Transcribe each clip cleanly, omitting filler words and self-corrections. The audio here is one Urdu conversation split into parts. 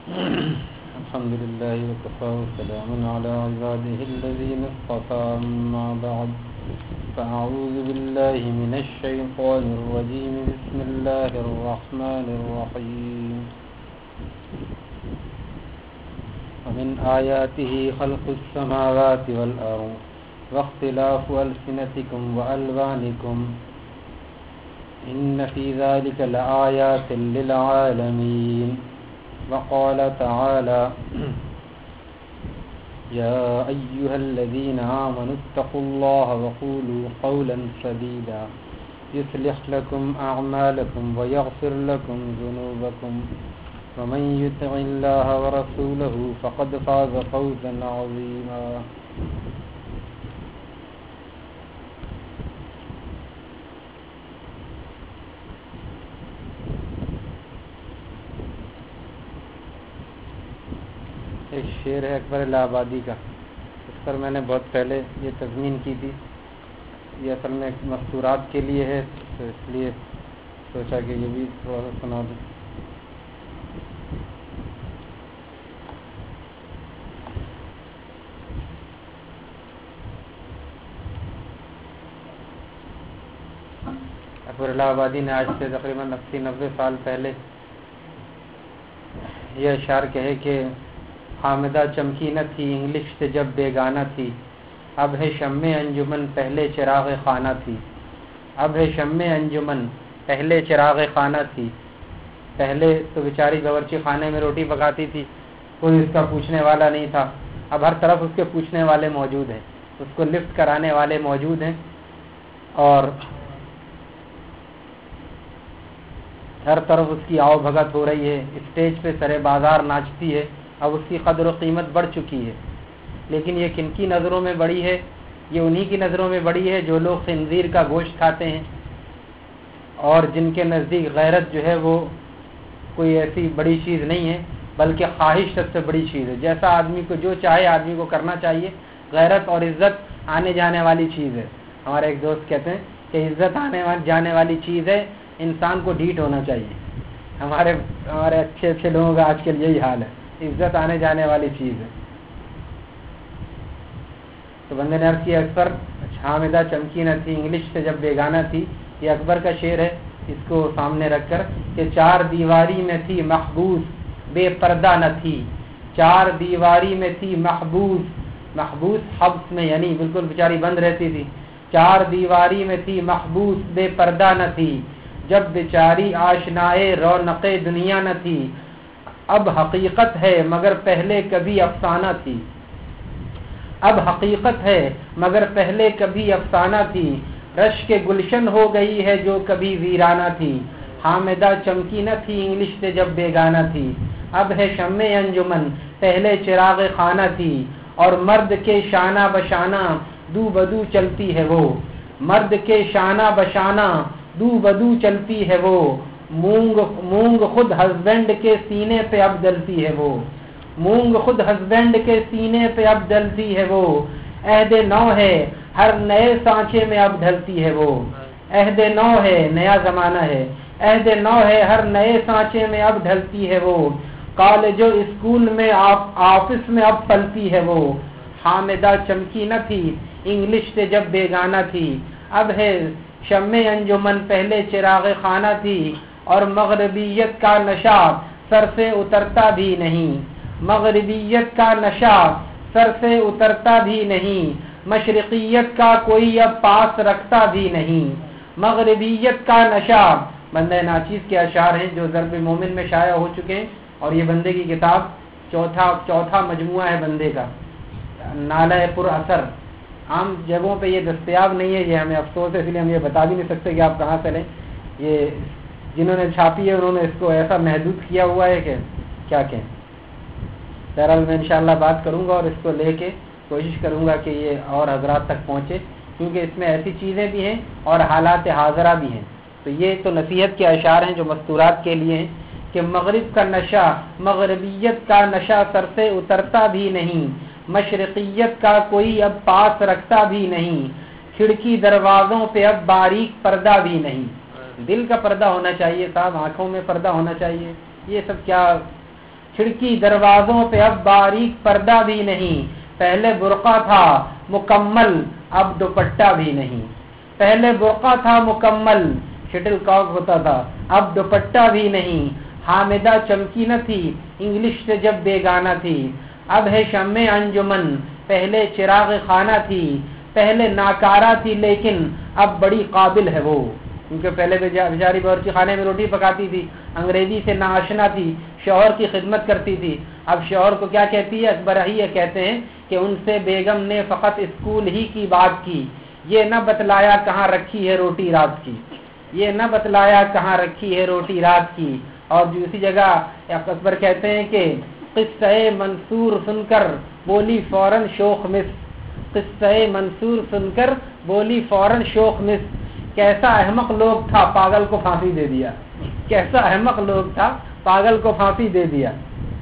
الحمد لله وكفى وسلام على عباده الذين اصطفى أما بعد فأعوذ بالله من الشيطان الرجيم بسم الله الرحمن الرحيم ومن آياته خلق السماوات والأرض واختلاف ألسنتكم وألوانكم إن في ذلك لآيات للعالمين وقال تعالى يا أيها الذين آمنوا اتقوا الله وقولوا قولا سديدا يصلح لكم أعمالكم ويغفر لكم ذنوبكم ومن يطع الله ورسوله فقد فاز فوزا عظيما ایک شعر ہے اکبر الہ آبادی کا، اس پر میں نے بہت پہلے یہ تضمین کی تھی. یہ اصل میں مستورات کے لیے ہے، تو اس لیے سوچا کہ یہ بھی تھوڑا سا سنا دوں. اکبر الہ آبادی نے آج سے تقریباً 80-90 سال پہلے یہ اشعار کہے کہ حامدہ چمکی نہ تھی انگلش سے جب بیگانہ تھی، اب ہے شمع انجمن پہلے چراغ خانہ تھی. اب ہے شمع انجمن پہلے چراغ خانہ تھی. پہلے تو بیچاری باورچی خانے میں روٹی پکاتی تھی، کوئی اس کا پوچھنے والا نہیں تھا. اب ہر طرف اس کے پوچھنے والے موجود ہیں، اس کو لفٹ کرانے والے موجود ہیں، اور ہر طرف اس کی آؤ بھگت ہو رہی ہے. اسٹیج پہ سرے بازار ناچتی ہے. اب اس کی قدر و قیمت بڑھ چکی ہے. لیکن یہ کن کی نظروں میں بڑی ہے؟ یہ انہی کی نظروں میں بڑی ہے جو لوگ خنزیر کا گوشت کھاتے ہیں، اور جن کے نزدیک غیرت جو ہے وہ کوئی ایسی بڑی چیز نہیں ہے، بلکہ خواہش سب سے بڑی چیز ہے. جیسا آدمی کو جو چاہے آدمی کو کرنا چاہیے. غیرت اور عزت آنے جانے والی چیز ہے. ہمارے ایک دوست کہتے ہیں کہ عزت آنے جانے والی چیز ہے، انسان کو ڈھیٹ ہونا چاہیے. ہمارے اچھے لوگوں کا آج کل یہی حال ہے، عزت آنے جانے والی چیز ہے. تو بندے نے عرض کیا اکبر حامدہ چمکی نہ تھی انگلش سے جب بیگانہ تھی. یہ اکبر کا شعر ہے، اس کو سامنے رکھ کر کہ چار دیواری میں تھی محبوس بے پردہ نہ تھی. چار دیواری میں تھی محبوس حبس میں یعنی بالکل بیچاری بند رہتی تھی. چار دیواری میں تھی محبوس بے پردہ نہ تھی، جب بیچاری آشنائے رونق دنیا نہ تھی. اب حقیقت ہے مگر پہلے کبھی افسانہ تھی. اب حقیقت ہے مگر پہلے کبھی افسانہ تھی. رش کے گلشن ہو گئی ہے جو کبھی ویرانہ تھی. حامدہ چمکی نہ تھی انگلش سے جب بیگانہ تھی. اب ہے شمع انجمن پہلے چراغ خانہ تھی. اور مرد کے شانہ بشانہ دو بدو چلتی ہے وہ. مرد کے شانہ بشانہ دو بدو چلتی ہے وہ. مونگ خود ہسبینڈ کے سینے پہ اب ڈلتی ہے وہ. مونگ خود ہسبینڈ کے سینے پہ اب ڈلتی ہے وہ. عہد نو ہے ہر نئے سانچے میں اب ڈھلتی ہے وہ. عہد نو ہے نیا زمانہ ہے. عہد نو ہے ہر نئے سانچے میں اب ڈھلتی ہے وہ. کالج و اسکول میں آفس میں اب پلتی ہے وہ. حامدہ چمکی نہ تھی انگلش سے جب بیگانہ تھی. اب ہے شمع انجمن پہلے چراغ خانہ تھی. اور مغربیت کا نشہ سر سے اترتا بھی نہیں. مغربیت کا نشہ سر سے اترتا بھی نہیں. مشرقیت کا کوئی اب پاس رکھتا بھی نہیں. مغربیت کا نشہ بندہ ناچیز کے اشعار ہیں جو ضرب مومن میں شائع ہو چکے ہیں، اور یہ بندے کی کتاب چوتھا مجموعہ ہے بندے کا، نالہ پر اثر. عام جگہوں پہ یہ دستیاب نہیں ہے، یہ ہمیں افسوس ہے، اس لیے ہم یہ بتا بھی نہیں سکتے کہ آپ کہاں سے لیں. یہ جنہوں نے چھاپی ہے انہوں نے اس کو ایسا محدود کیا ہوا ہے کہ کیا کہیں. بہرحال میں انشاءاللہ بات کروں گا اور اس کو لے کے کوشش کروں گا کہ یہ اور حضرات تک پہنچے، کیونکہ اس میں ایسی چیزیں بھی ہیں اور حالات حاضرہ بھی ہیں. تو یہ تو نصیحت کے اشعار ہیں جو مستورات کے لیے ہیں کہ مغرب کا نشہ، مغربیت کا نشہ سر سے اترتا بھی نہیں. مشرقیت کا کوئی اب پاس رکھتا بھی نہیں. کھڑکی دروازوں پہ اب باریک پردہ بھی نہیں. دل کا پردہ ہونا چاہیے صاحب، آنکھوں میں پردہ ہونا چاہیے. یہ سب کیا کھڑکی دروازوں پہ اب باریک پردہ بھی نہیں، پہلے برقع تھا مکمل اب دوپٹہ بھی نہیں، پہلے برقع تھا مکمل شٹل کاک ہوتا تھا اب دوپٹہ بھی نہیں، حامدہ چمکی نہ تھی انگلش سے جب بیگانہ تھی، اب ہے شمع انجمن پہلے چراغ خانہ تھی، پہلے ناکارہ تھی لیکن اب بڑی قابل ہے وہ، کیونکہ پہلے بیچاری باورچی خانے میں روٹی پکاتی تھی، انگریزی سے ناآشنا تھی، شوہر کی خدمت کرتی تھی، اب شوہر کو کیا کہتی ہے؟ اکبر ہی کہتے ہیں کہ ان سے بیگم نے فقط اسکول ہی کی بات کی، یہ نہ بتلایا کہاں رکھی ہے روٹی رات کی، یہ نہ بتلایا کہاں رکھی ہے روٹی رات کی۔ اور دوسری جگہ اکبر کہتے ہیں کہ قصہ منصور سن کر بولی فوراً شوخ مس، قصہ منصور سن کر بولی فوراً شوخ مس، کیسا احمق لوگ تھا پاگل کو پھانسی دے دیا، کیسا احمق لوگ تھا پاگل کو پھانسی دے دیا۔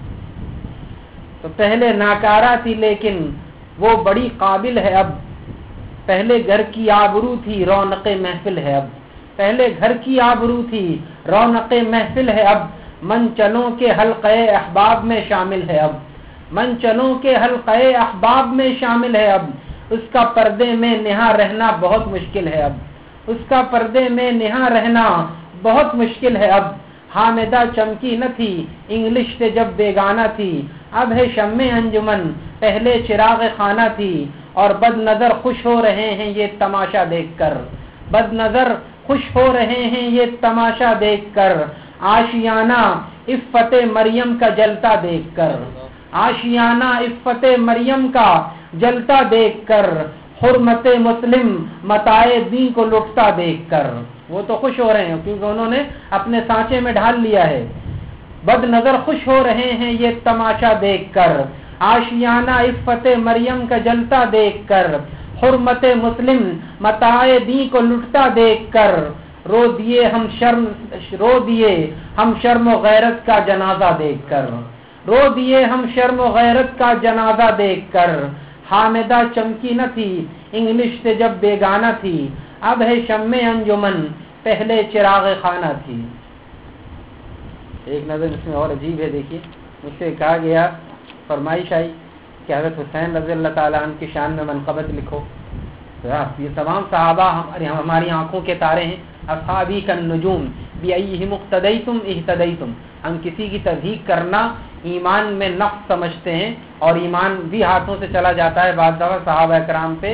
تو پہلے ناکارہ تھی لیکن وہ بڑی قابل ہے اب، پہلے گھر کی آبرو تھی رونق محفل ہے اب، پہلے گھر کی آبرو تھی رونق محفل ہے اب، من چلوں کے حلقہ احباب میں شامل ہے اب، من چلوں کے حلقہ احباب میں شامل ہے اب، اس کا پردے میں نہاں رہنا بہت مشکل ہے اب، اس کا پردے میں نہاں رہنا بہت مشکل ہے اب، حامدہ چمکی نہ تھی انگلش سے جب بیگانہ تھی، اب ہے شمع انجمن پہلے چراغ خانہ تھی، اور بد نظر خوش ہو رہے ہیں یہ تماشا دیکھ کر، بد نظر خوش ہو رہے ہیں یہ تماشا دیکھ کر، آشیانہ عفت مریم کا جلتا دیکھ کر، آشیانہ عفت مریم کا جلتا دیکھ کر، حرمت مسلم متاع دین کو لٹتا دیکھ کر، وہ تو خوش ہو رہے ہیں کیونکہ انہوں نے اپنے سانچے میں ڈھال لیا ہے، بد نظر خوش ہو رہے ہیں یہ تماشا دیکھ کر، آشیانہ عفت مریم کا جلتا دیکھ کر، حرمت مسلم متاع دین کو لٹتا دیکھ کر، رو دیے ہم شرم و غیرت کا جنازہ دیکھ کر، رو دیے ہم شرم و غیرت کا جنازہ دیکھ کر، حامدہ چمکی نہ تھی انگلش سے جب بیگانہ تھی، اب ہے شمع انجمن پہلے چراغ خانہ تھی۔ ایک نظر اس میں اور عجیب ہے، دیکھیے مجھ سے کہا گیا، فرمائش آئی کہ حضرت حسین رضی اللہ تعالیٰ عنہ کی شان میں منقبت لکھو، تو یہ تمام صحابہ ہماری آنکھوں کے تارے ہیں، اصحابی کالنجوم بأیہم اقتدیتم اہتدیتم، ہم کسی کی تصدیق کرنا ایمان میں نقص سمجھتے ہیں اور ایمان بھی ہاتھوں سے چلا جاتا ہے بعض دفعہ صحابہ اکرام پہ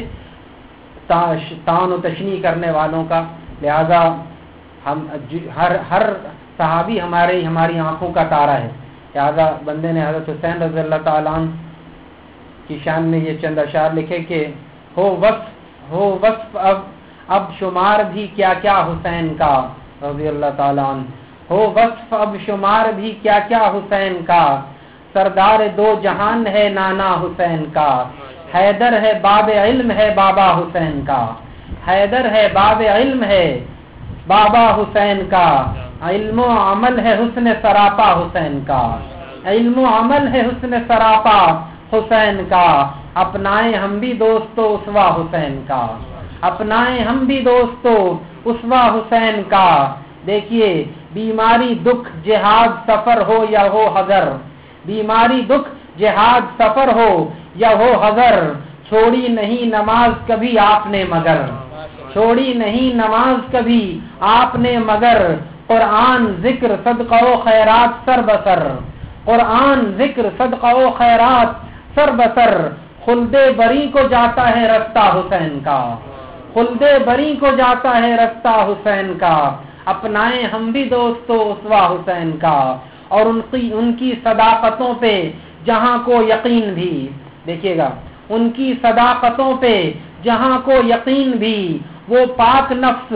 طعن و تشنیع کرنے والوں کا، لہذا ہم ہر صحابی ہماری آنکھوں کا تارا ہے، لہذا بندے نے حضرت حسین رضی اللہ تعالیٰ عنہ کی شان میں یہ چند اشعار لکھے کہ ہو وصف اب شمار بھی کیا کیا حسین کا رضی اللہ تعالیٰ عنہ، ہو وصف اب شمار بھی کیا کیا حسین کا، سردار دو جہان ہے نانا حسین کا، حیدر ہے باب علم ہے بابا حسین کا، حیدر ہے باب علم ہے بابا حسین کا، علم و عمل ہے حسن سراپا حسین کا، علم و عمل ہے حسن سراپا حسین کا، اپنائیں ہم بھی دوستو اسوا حسین کا، اپنائیں ہم بھی دوستو اسوا حسین کا۔ دیکھیے بیماری دکھ جہاد سفر ہو یا ہو حضر، بیماری دکھ جہاد سفر ہو یا ہو حضر، چھوڑی نہیں نماز کبھی آپ نے مگر، چھوڑی نہیں نماز کبھی آپ نے مگر، قرآن ذکر صدقہ و خیرات سر بسر، قرآن ذکر صدقہ و خیرات سر بسر، خلد بری کو جاتا ہے رستہ حسین کا، خلد بری کو جاتا ہے رستہ حسین کا، اپنائیں ہم بھی دوستو اسوا حسین کا، اور ان کی صداقتوں پہ جہاں کو یقین بھی، دیکھیے گا ان کی صداقتوں پہ جہاں کو یقین بھی، وہ پاک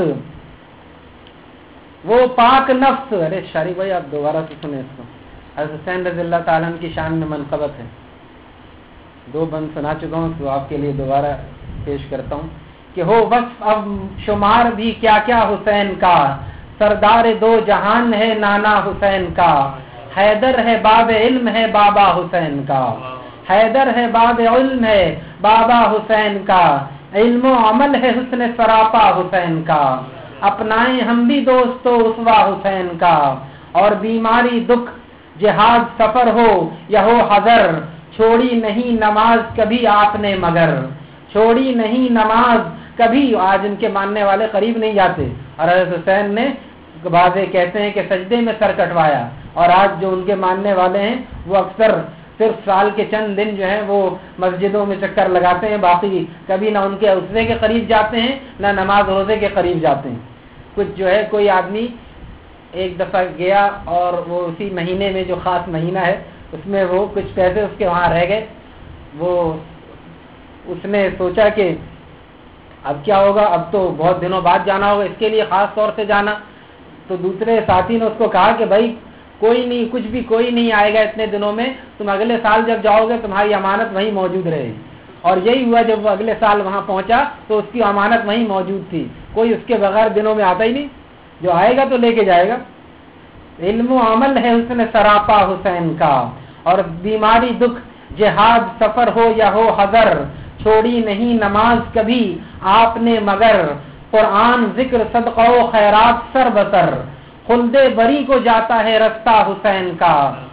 نفس، ارے شاری بھائی آپ دوبارہ سے سنیں اس کو، حضرت حسین رضی اللہ تعالیٰ عنہ کی شان میں منقبت ہے، دو بند سنا چکا ہوں تو آپ کے لیے دوبارہ پیش کرتا ہوں کہ ہو وصف اب شمار بھی کیا کیا حسین کا، سردار دو جہان ہے نانا حسین کا، حیدر ہے باب علم ہے بابا حسین کا، حیدر ہے باب علم ہے بابا حسین کا، علم و عمل ہے حسن سراپا حسین کا، اپنائیں ہم بھی دوستو اسوا حسین کا، اور بیماری جہاد سفر ہو یا ہو حضر، چھوڑی نہیں نماز کبھی آپ نے مگر، چھوڑی نہیں نماز کبھی. آج ان کے ماننے والے قریب نہیں جاتے، اور حضرت حسین نے بعضے کہتے ہیں کہ سجدے میں سر کٹوایا، اور آج جو ان کے ماننے والے ہیں وہ اکثر صرف سال کے چند دن جو ہیں وہ مسجدوں میں چکر لگاتے ہیں، باقی کبھی نہ ان کے عصبے کے قریب جاتے ہیں نہ نماز روزے کے قریب جاتے ہیں. کچھ جو ہے کوئی آدمی ایک دفعہ گیا اور وہ اسی مہینے میں جو خاص مہینہ ہے اس میں وہ کچھ پیسے اس کے وہاں رہ گئے. وہ اس نے سوچا کہ اب کیا ہوگا، اب تو بہت دنوں بعد جانا ہوگا، اس کے لیے خاص طور سے جانا. تو دوسرے ساتھی نے اس کو کہا کہ بھائی کوئی نہیں، کچھ بھی کوئی نہیں آئے گا اتنے دنوں میں، تم اگلے سال جب جاؤ گے تمہاری امانت وہیں موجود رہے گی. اور یہی ہوا، جب وہ اگلے سال وہاں پہنچا تو اس کی امانت وہیں موجود تھی. کوئی اس کے بغیر دنوں میں آتا ہی نہیں، جو آئے گا تو لے کے جائے گا. علم و عمل ہے حسن سراپا حسین کا، اور بیماری دکھ جہاد سفر ہو یا ہو حضر، چھوڑی نہیں نماز کبھی آپ نے مگر، قرآن ذکر صدقہ و خیرات سر بسر، خلد بری کو جاتا ہے رستہ حسین کا.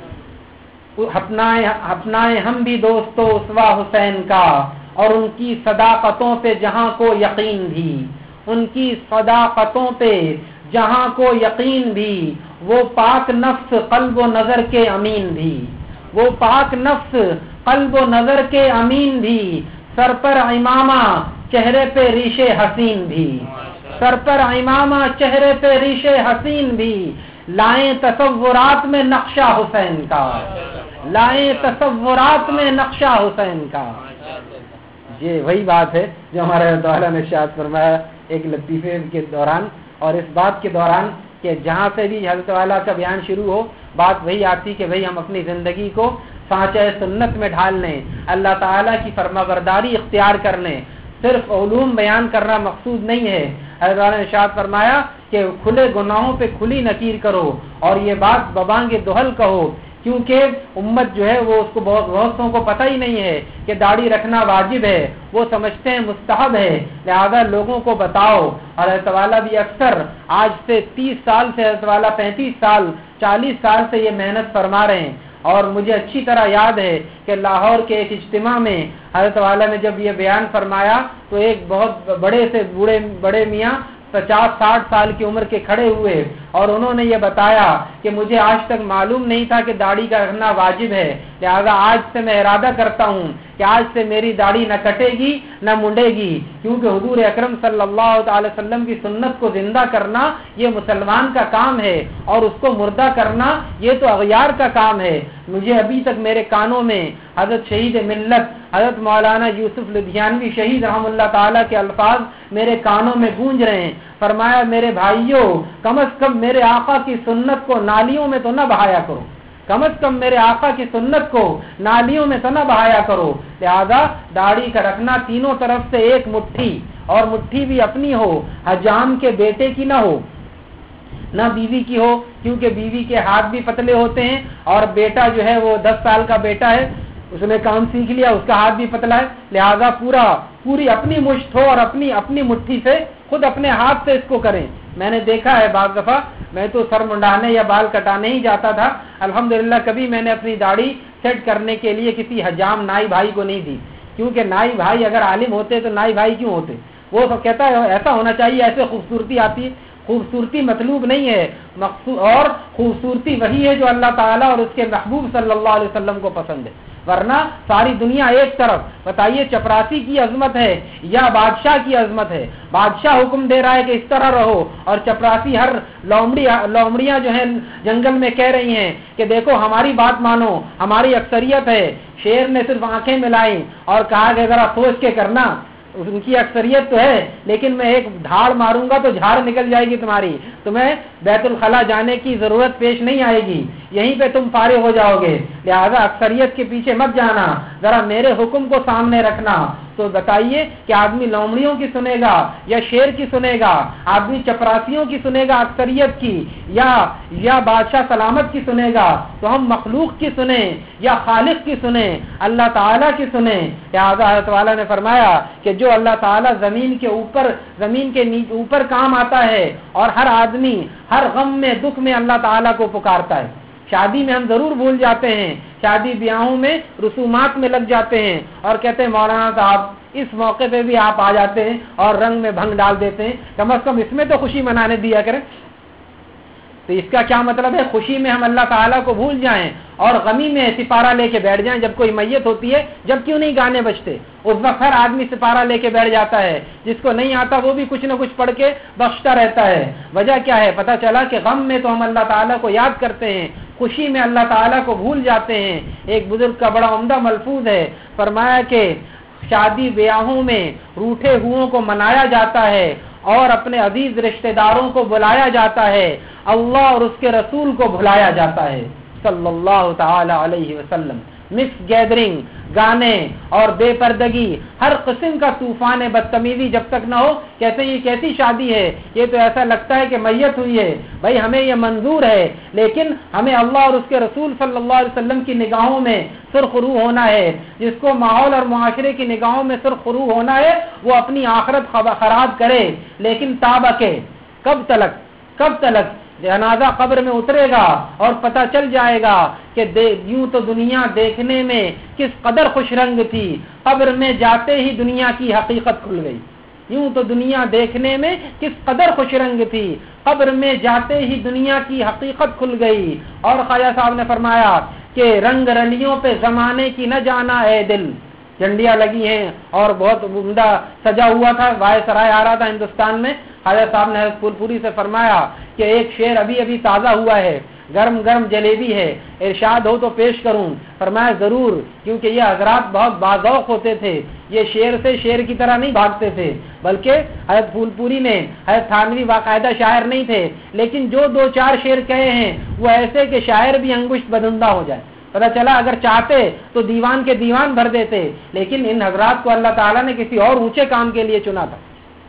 اپنائے ہم بھی دوستو اسوا حسین کا، اور ان کی صداقتوں پہ جہاں کو یقین بھی، ان کی صداقتوں پہ جہاں کو یقین بھی، وہ پاک نفس قلب و نظر کے امین بھی، وہ پاک نفس قلب و نظر کے امین بھی، سر پر امامہ چہرے پہ ریش حسین بھی، سر پر امامہ چہرے پہ ریش حسین بھی، لائیں تصورات میں نقشہ حسین کا، لائیں تصورات میں نقشہ حسین کا. یہ وہی بات ہے جو ہمارے تعالیٰ نے ارشاد فرمایا ایک لطیفے کے دوران، اور اس بات کے دوران کہ جہاں سے بھی حضرت والا کا بیان شروع ہو بات وہی آتی کہ بھئی ہم اپنی زندگی کو سانچہ سنت میں ڈھال لیں، اللہ تعالیٰ کی فرمانبرداری اختیار کر لیں. صرف علوم بیان کرنا مقصود نہیں ہے. حضرت والا نے ارشاد فرمایا کہ کھلے گناہوں پہ کھلی نکیر کرو، اور یہ بات ببانگ دہل کہو، کیونکہ امت جو ہے وہ اس کو بہتوں کو پتہ ہی نہیں ہے کہ داڑھی رکھنا واجب ہے، وہ سمجھتے ہیں مستحب ہے، لہذا لوگوں کو بتاؤ. اور حضرت والا بھی اکثر آج سے 30 سال سے، حضرت والا 35 سال 40 سال سے یہ محنت فرما رہے ہیں. اور مجھے اچھی طرح یاد ہے کہ لاہور کے ایک اجتماع میں حضرت والا نے جب یہ بیان فرمایا تو ایک بہت بڑے میاں 50-60 سال کی عمر کے کھڑے ہوئے، اور انہوں نے یہ بتایا کہ مجھے آج تک معلوم نہیں تھا کہ داڑھی کا رکھنا واجب ہے، لہذا آج سے میں ارادہ کرتا ہوں کہ آج سے میری داڑھی نہ کٹے گی نہ منڈے گی، کیونکہ حضور اکرم صلی اللہ تعالی وسلم کی سنت کو زندہ کرنا یہ مسلمان کا کام ہے، اور اس کو مردہ کرنا یہ تو اغیار کا کام ہے. مجھے ابھی تک میرے کانوں میں حضرت شہید ملت حضرت مولانا یوسف لدھیانوی شہید رحم اللہ تعالیٰ کے الفاظ میرے کانوں میں گونج رہے ہیں. فرمایا میرے بھائیوں، کم از کم میرے آقا کی سنت کو نالیوں میں تو نہ بہایا کرو، کم از کم میرے آقا کی سنت کو نالیوں میں تو نہ بہایا کرو. لہذا داڑھی کا رکھنا تینوں طرف سے ایک مٹھی، اور مٹھی بھی اپنی ہو، حجام کے بیٹے کی نہ ہو، نہ بیوی کی ہو، کیونکہ بیوی کے ہاتھ بھی پتلے ہوتے ہیں، اور بیٹا جو ہے وہ 10 سال کا بیٹا ہے، اس نے کام سیکھ لیا، اس کا ہاتھ بھی پتلا ہے، لہذا پوری اپنی مشت ہو، اور اپنی مٹھی سے خود اپنے ہاتھ سے اس کو کریں. میں نے دیکھا ہے بعض دفعہ، میں تو سر منڈانے یا بال کٹانے ہی جاتا تھا، الحمدللہ کبھی میں نے اپنی داڑھی سیٹ کرنے کے لیے کسی حجام نائی بھائی کو نہیں دی، کیونکہ نائی بھائی اگر عالم ہوتے تو نائی بھائی کیوں ہوتے؟ وہ سب کہتا ہے ایسا ہونا چاہیے، ایسے خوبصورتی آتی ہے. خوبصورتی مطلوب نہیں ہے، اور خوبصورتی وہی ہے جو اللہ تعالیٰ اور اس کے محبوب صلی اللہ علیہ وسلم کو پسند ہے. ورنہ ساری دنیا ایک طرف، بتائیے چپراسی کی عظمت ہے یا بادشاہ کی عظمت ہے؟ بادشاہ حکم دے رہا ہے کہ اس طرح رہو، اور چپراسی ہر لومڑیاں جو ہیں جنگل میں کہہ رہی ہیں کہ دیکھو ہماری بات مانو، ہماری اکثریت ہے. شیر نے صرف آنکھیں ملائیں اور کہا کہ ذرا سوچ کے کرنا، ان کی اکثریت تو ہے، لیکن میں ایک دھاڑ ماروں گا تو جھاڑ نکل جائے گی تمہاری، تمہیں بیت الخلا جانے کی ضرورت پیش نہیں آئے گی، یہیں پہ تم فارغ ہو جاؤ گے. لہذا اکثریت کے پیچھے مت جانا، ذرا میرے حکم کو سامنے رکھنا. تو بتائیے کہ آدمی لومڑیوں کی سنے گا یا شیر کی سنے گا؟ آدمی چپراسیوں کی سنے گا اکثریت کی، یا بادشاہ سلامت کی سنے گا؟ تو ہم مخلوق کی سنیں یا خالق کی سنیں، اللہ تعالیٰ کی سنیں. لہذا حضرت والا نے فرمایا کہ جو اللہ تعالیٰ زمین کے اوپر کام آتا ہے، اور ہر آدمی ہر غم میں دکھ میں اللہ تعالیٰ کو پکارتا ہے، شادی میں ہم ضرور بھول جاتے ہیں، شادی بیاہوں میں رسومات میں لگ جاتے ہیں اور کہتے ہیں مولانا صاحب اس موقع پہ بھی آپ آ جاتے ہیں اور رنگ میں بھنگ ڈال دیتے ہیں، کم از کم اس میں تو خوشی منانے دیا کریں۔ تو اس کا کیا مطلب ہے؟ خوشی میں ہم اللہ تعالیٰ کو بھول جائیں اور غمی میں سپارہ لے کے بیٹھ جائیں۔ جب کوئی میت ہوتی ہے جب کیوں نہیں گانے بجتے؟ اس وقت ہر آدمی سپارہ لے کے بیٹھ جاتا ہے، جس کو نہیں آتا وہ بھی کچھ نہ کچھ پڑھ کے بخشتا رہتا ہے۔ وجہ کیا ہے؟ پتہ چلا کہ غم میں تو ہم اللہ تعالیٰ کو یاد کرتے ہیں، خوشی میں اللہ تعالیٰ کو بھول جاتے ہیں۔ ایک بزرگ کا بڑا عمدہ ملفوظ ہے، فرمایا کہ شادی بیاہوں میں روٹھے ہوئوں کو منایا جاتا ہے اور اپنے عزیز رشتہ داروں کو بلایا جاتا ہے، اللہ اور اس کے رسول کو بھلایا جاتا ہے صلی اللہ تعالی علیہ وسلم۔ مکس گیدرنگ، گانے اور بے پردگی، ہر قسم کا طوفان بدتمیزی جب تک نہ ہو، کہتے ہیں یہ کیسی شادی ہے، یہ تو ایسا لگتا ہے کہ میت ہوئی ہے۔ بھائی ہمیں یہ منظور ہے، لیکن ہمیں اللہ اور اس کے رسول صلی اللہ علیہ وسلم کی نگاہوں میں سرخ روح ہونا ہے۔ جس کو ماحول اور معاشرے کی نگاہوں میں سرخ روح ہونا ہے وہ اپنی آخرت خراب کرے، لیکن تابہ کے کب تلک جنازہ قبر میں اترے گا اور پتہ چل جائے گا کہ یوں تو دنیا دیکھنے میں کس قدر خوش رنگ تھی، قبر میں جاتے ہی دنیا کی حقیقت کھل گئی۔ یوں تو دنیا دیکھنے میں کس قدر خوش رنگ تھی، قبر میں جاتے ہی دنیا کی حقیقت کھل گئی۔ اور خواجہ صاحب نے فرمایا کہ رنگ رلیوں پہ زمانے کی نہ جانا اے دل، جھنڈیاں لگی ہیں اور بہت عمدہ سجا ہوا تھا، وائس رائے آ رہا تھا ہندوستان میں۔ خواجہ صاحب نے پھول پوری سے فرمایا کہ ایک شعر ابھی ابھی تازہ ہوا ہے، گرم گرم جلیبی ہے، ارشاد ہو تو پیش کروں۔ فرمایا ضرور، کیونکہ یہ حضرات بہت باذوق ہوتے تھے، یہ شعر سے شعر کی طرح نہیں بھاگتے تھے، بلکہ حضرت پھول پوری میں حضرت تھانوی باقاعدہ شاعر نہیں تھے، لیکن جو دو چار شعر کہے ہیں وہ ایسے کہ شاعر بھی انگشت بدندہ ہو جائے۔ پتہ چلا اگر چاہتے تو دیوان کے دیوان بھر دیتے، لیکن ان حضرات کو اللہ تعالیٰ نے کسی اور اونچے کام کے لیے چنا تھا۔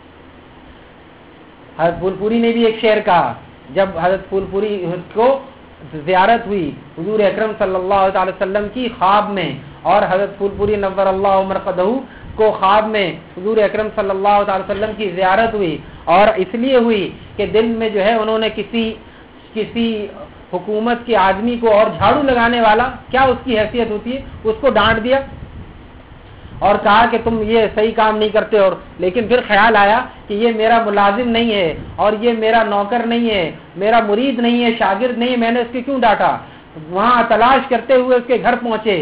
حضرت پھول پوری نے بھی ایک شعر کہا، جب حضرت پھول پوری کو زیارت ہوئی حضور اکرم صلی اللہ علیہ وسلم کی خواب میں، اور حضرت پھول پوری نور اللہ مرقدہ کو خواب میں حضور اکرم صلی اللہ علیہ وسلم کی زیارت ہوئی، اور اس لیے ہوئی کہ دل میں جو ہے انہوں نے کسی حکومت کے آدمی کو، اور جھاڑو لگانے والا کیا اس کی حیثیت ہوتی ہے، اس کو ڈانٹ دیا اور کہا کہ تم یہ صحیح کام نہیں کرتے، اور لیکن پھر خیال آیا کہ یہ میرا ملازم نہیں ہے اور یہ میرا نوکر نہیں ہے، میرا مرید نہیں ہے، شاگرد نہیں ہے، میں نے اس کو کیوں ڈانٹا؟ وہاں تلاش کرتے ہوئے اس کے گھر پہنچے۔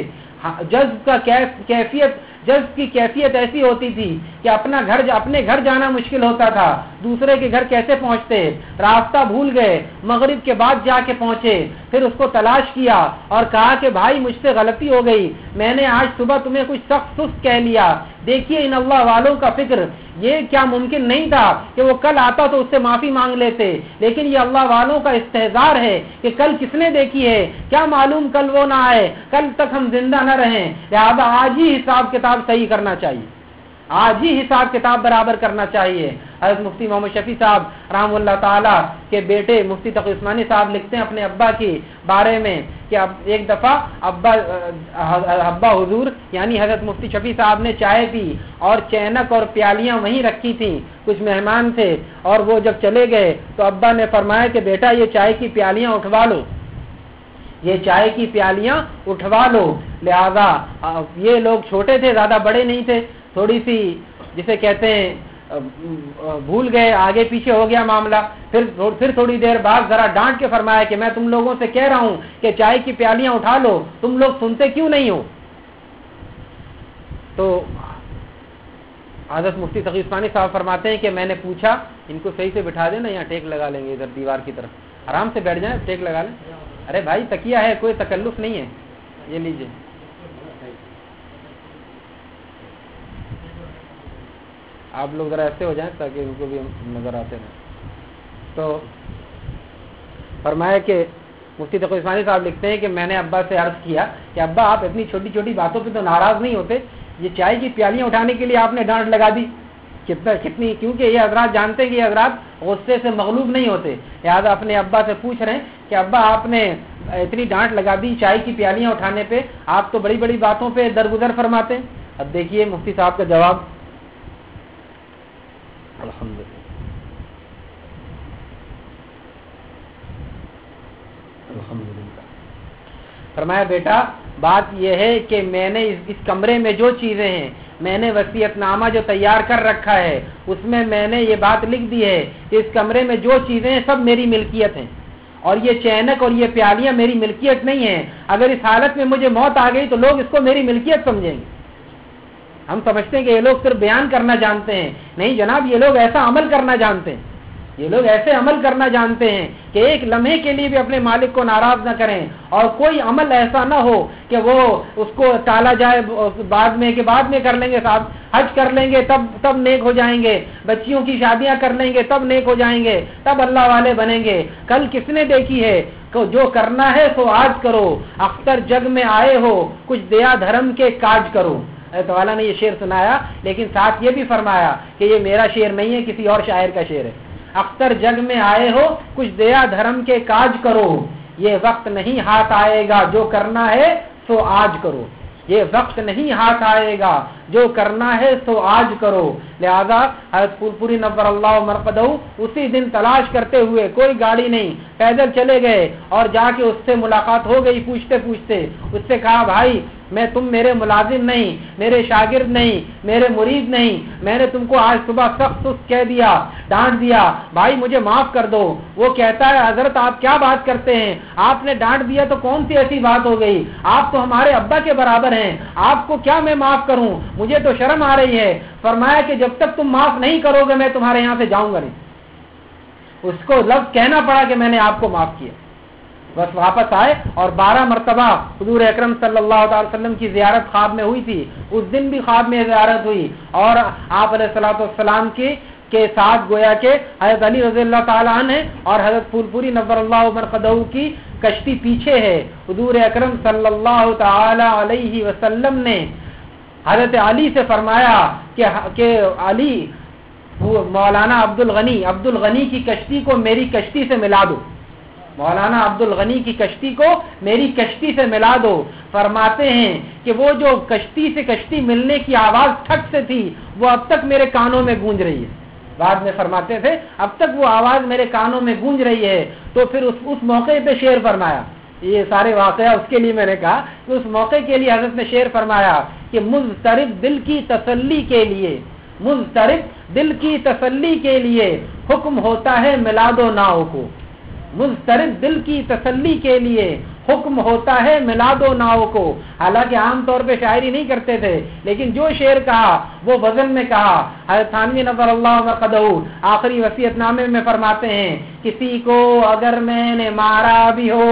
جذب کی کیفیت ایسی ہوتی تھی کہ اپنے گھر جانا مشکل ہوتا تھا، دوسرے کے گھر کیسے پہنچتے، راستہ بھول گئے، مغرب کے بعد جا کے پہنچے، پھر اس کو تلاش کیا اور کہا کہ بھائی مجھ سے غلطی ہو گئی، میں نے آج صبح تمہیں کچھ سخت سست کہہ لیا، دیکھیے ان اللہ والوں کا فکر، یہ کیا ممکن نہیں تھا کہ وہ کل آتا تو اس سے معافی مانگ لیتے، لیکن یہ اللہ والوں کا استحضار ہے کہ کل کس نے دیکھی ہے، کیا معلوم کل وہ نہ آئے، کل تک ہم زندہ نہ رہیں، لہذا آج ہی حساب کتاب صحیح کرنا چاہیے، آج ہی حساب کتاب برابر کرنا چاہیے۔ حضرت مفتی محمد شفیع صاحب رحم اللہ تعالیٰ کے بیٹے مفتی تقی عثمانی صاحب لکھتے ہیں اپنے ابا کے بارے میں کہ ایک دفعہ ابا حضور یعنی حضرت مفتی شفیع صاحب نے چائے پی اور چینک اور پیالیاں وہیں رکھی تھیں، کچھ مہمان تھے اور وہ جب چلے گئے تو ابا نے فرمایا کہ بیٹا یہ چائے کی پیالیاں اٹھوا لو، یہ چائے کی پیالیاں اٹھوا لو۔ لہذا یہ لوگ چھوٹے تھے، زیادہ بڑے نہیں تھے، تھوڑی سی جسے کہتے ہیں بھول گئے، آگے پیچھے ہو گیا معاملہ، پھر تھوڑی دیر بعد ذرا ڈانٹ کے فرمایا کہ میں تم لوگوں سے کہہ رہا ہوں کہ چائے کی پیالیاں اٹھا لو، تم لوگ سنتے کیوں نہیں ہو؟ تو حضرت مفتی تقی عثمانی صاحب فرماتے ہیں کہ میں نے پوچھا ان کو صحیح سے بٹھا دینا، یہاں ٹیک لگا لیں گے ادھر دیوار کی طرف، آرام سے بیٹھ جائیں، ٹیک لگا لیں۔ ارے بھائی تکیہ ہے، کوئی تکلف نہیں ہے، یہ لیجیے۔ آپ لوگ ذرا ایسے ہو جائیں تاکہ ان کو بھی نظر آتے رہیں۔ تو فرمایا کہ مفتی تقی عثمانی صاحب لکھتے ہیں کہ میں نے ابا سے عرض کیا کہ ابا آپ اتنی چھوٹی چھوٹی باتوں پہ تو ناراض نہیں ہوتے، یہ چائے کی پیالیاں اٹھانے کے لیے آپ نے ڈانٹ لگا دی کتنی، کیونکہ یہ حضرات جانتے ہیں کہ یہ حضرات غصے سے مغلوب نہیں ہوتے، لہٰذا اپنے ابا سے پوچھ رہے ہیں کہ ابا آپ نے اتنی ڈانٹ لگا دی چائے کی پیالیاں اٹھانے پہ، آپ تو بڑی بڑی باتوں پہ درگزر فرماتے ہیں۔ اب دیکھیے مفتی صاحب کا جواب، الحمدللہ الحمدللہ فرمایا بیٹا بات یہ ہے کہ میں نے اس کمرے میں جو چیزیں ہیں میں نے وصیت نامہ جو تیار کر رکھا ہے اس میں میں نے یہ بات لکھ دی ہے کہ اس کمرے میں جو چیزیں ہیں سب میری ملکیت ہیں اور یہ چینک اور یہ پیالیاں میری ملکیت نہیں ہیں. اگر اس حالت میں مجھے موت آ گئی تو لوگ اس کو میری ملکیت سمجھیں گے. ہم سمجھتے ہیں کہ یہ لوگ صرف بیان کرنا جانتے ہیں. نہیں جناب، یہ لوگ ایسا عمل کرنا جانتے ہیں. یہ لوگ ایسے عمل کرنا جانتے ہیں کہ ایک لمحے کے لیے بھی اپنے مالک کو ناراض نہ کریں اور کوئی عمل ایسا نہ ہو کہ وہ اس کو ٹالا جائے بعد میں کر لیں گے صاحب، حج کر لیں گے تب نیک ہو جائیں گے، بچیوں کی شادیاں کر لیں گے تب نیک ہو جائیں گے، تب اللہ والے بنیں گے. کل کس نے دیکھی ہے کہ جو کرنا ہے سو آج کرو، اختر جگ میں آئے ہو کچھ دیا دھرم کے کاج کرو. تعالیٰ نے یہ شعر سنایا لیکن ساتھ یہ بھی فرمایا کہ یہ میرا شعر نہیں ہے، کسی اور شاعر کا شعر ہے. اختر جگ میں آئے ہو کچھ دیا دھرم کے کاج کرو، یہ وقت نہیں ہاتھ آئے گا جو کرنا ہے سو آج کرو. یہ وقت نہیں ہاتھ آئے گا جو کرنا ہے سو آج کرو. لہذا حضرت پھول پوری نور اللہ مرقدہ اسی دن تلاش کرتے ہوئے، کوئی گاڑی نہیں، پیدل چلے گئے اور جا کے اس سے ملاقات ہو گئی. پوچھتے پوچھتے اس سے کہا بھائی میں تم میرے ملازم نہیں، میرے شاگرد نہیں، میرے مرید نہیں، میں نے تم کو آج صبح سخت کہہ دیا، ڈانٹ دیا، بھائی مجھے معاف کر دو. وہ کہتا ہے حضرت آپ کیا بات کرتے ہیں، آپ نے ڈانٹ دیا تو کون سی ایسی بات ہو گئی، آپ تو ہمارے ابا کے برابر ہیں، آپ کو کیا میں معاف کروں، مجھے تو شرم آ رہی ہے. فرمایا کہ جب تک تم معاف نہیں کرو گے میں تمہارے یہاں سے جاؤں گا نہیں. اس کو لفظ کہنا پڑا کہ میں نے آپ کو معاف کیا. بس واپس آئے اور 12 مرتبہ حضور اکرم صلی اللہ تعالی وسلم کی زیارت خواب میں ہوئی تھی. اس دن بھی خواب میں زیارت ہوئی اور آپ علیہ الصلوۃ والسلام کے ساتھ گویا کہ حضرت علی رضی اللہ تعالیٰ عنہ اور حضرت پھول پوری نور اللہ مرقدہ کی کشتی پیچھے ہے. حضور اکرم صلی اللہ تعالی علیہ وسلم نے حضرت علی سے فرمایا کہ علی مولانا عبد الغنی کی کشتی کو میری کشتی سے ملا دو، مولانا عبد الغنی کی کشتی کو میری کشتی سے ملا دو. فرماتے ہیں کہ وہ جو کشتی سے کشتی ملنے کی آواز ٹھک سے تھی وہ اب تک میرے کانوں میں گونج رہی ہے. بعد میں فرماتے تھے اب تک وہ آواز میرے کانوں میں گونج رہی ہے. تو پھر اس موقع پہ شعر فرمایا. یہ سارے واقعہ اس کے لیے میں نے کہا کہ اس موقع کے لیے حضرت نے شعر فرمایا کہ مضطرب دل کی تسلی کے لیے، مضطرب دل کی تسلی کے لیے حکم ہوتا ہے ملا دو ناؤ کو. مضطرب دل کی تسلی کے لیے حکم ہوتا ہے ملا دو ناؤ کو. حالانکہ عام طور پہ شاعری نہیں کرتے تھے لیکن جو شعر کہا وہ غزل میں کہا. حضرت تھانوی نور اللہ مرقدہ آخری وصیت نامے میں فرماتے ہیں کسی کو اگر میں نے مارا بھی ہو،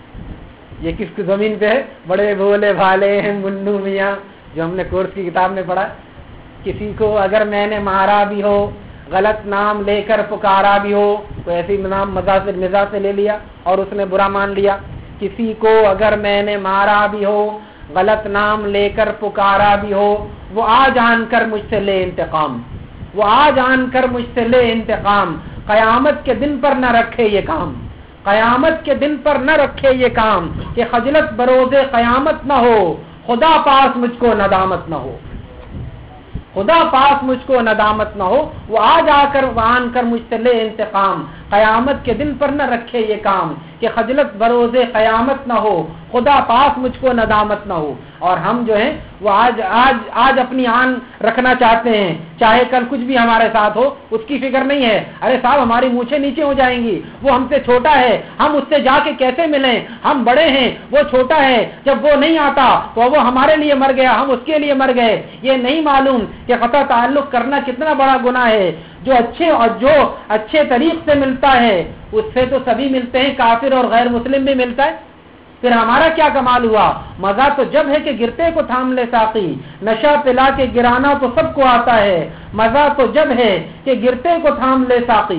یہ کس کی زمین پہ ہے، بڑے بھولے بھالے ہیں منو میاں جو ہم نے کورس کی کتاب میں پڑھا. کسی کو اگر میں نے مارا بھی ہو، غلط نام لے کر پکارا بھی ہو، تو ایسی نام مزاح سے لے لیا اور اس نے برا مان لیا. کسی کو اگر میں نے مارا بھی ہو، غلط نام لے کر پکارا بھی ہو، وہ آج آن کر مجھ سے لے انتقام، وہ آج آن کر مجھ سے لے انتقام. قیامت کے دن پر نہ رکھے یہ کام، قیامت کے دن پر نہ رکھے یہ کام کہ خجلت بروز قیامت نہ ہو، خدا پاس مجھ کو ندامت نہ ہو، خدا پاس مجھ کو ندامت نہ ہو. وہ آج آن کر مجھ سے لے انتقام، قیامت کے دن پر نہ رکھے یہ کام کہ خجلت بروز قیامت نہ ہو، خدا پاس مجھ کو ندامت نہ ہو. اور ہم جو ہیں وہ آج اپنی آن رکھنا چاہتے ہیں، چاہے کل کچھ بھی ہمارے ساتھ ہو اس کی فکر نہیں ہے. ارے صاحب ہماری مونچھیں نیچے ہو جائیں گی، وہ ہم سے چھوٹا ہے، ہم اس سے جا کے کیسے ملیں، ہم بڑے ہیں وہ چھوٹا ہے، جب وہ نہیں آتا تو وہ ہمارے لیے مر گیا ہم اس کے لیے مر گئے. یہ نہیں معلوم کہ قطع تعلق کرنا کتنا بڑا گناہ ہے. جو اچھے طریق سے ملتا ہے اس سے تو سبھی ملتے ہیں، کافر اور غیر مسلم بھی ملتا ہے. پھر ہمارا کیا کمال ہوا؟ مزہ تو جب ہے کہ گرتے کو تھام لے ساقی، نشہ پلا کے گرانا تو سب کو آتا ہے. مزہ تو جب ہے کہ گرتے کو تھام لے ساقی.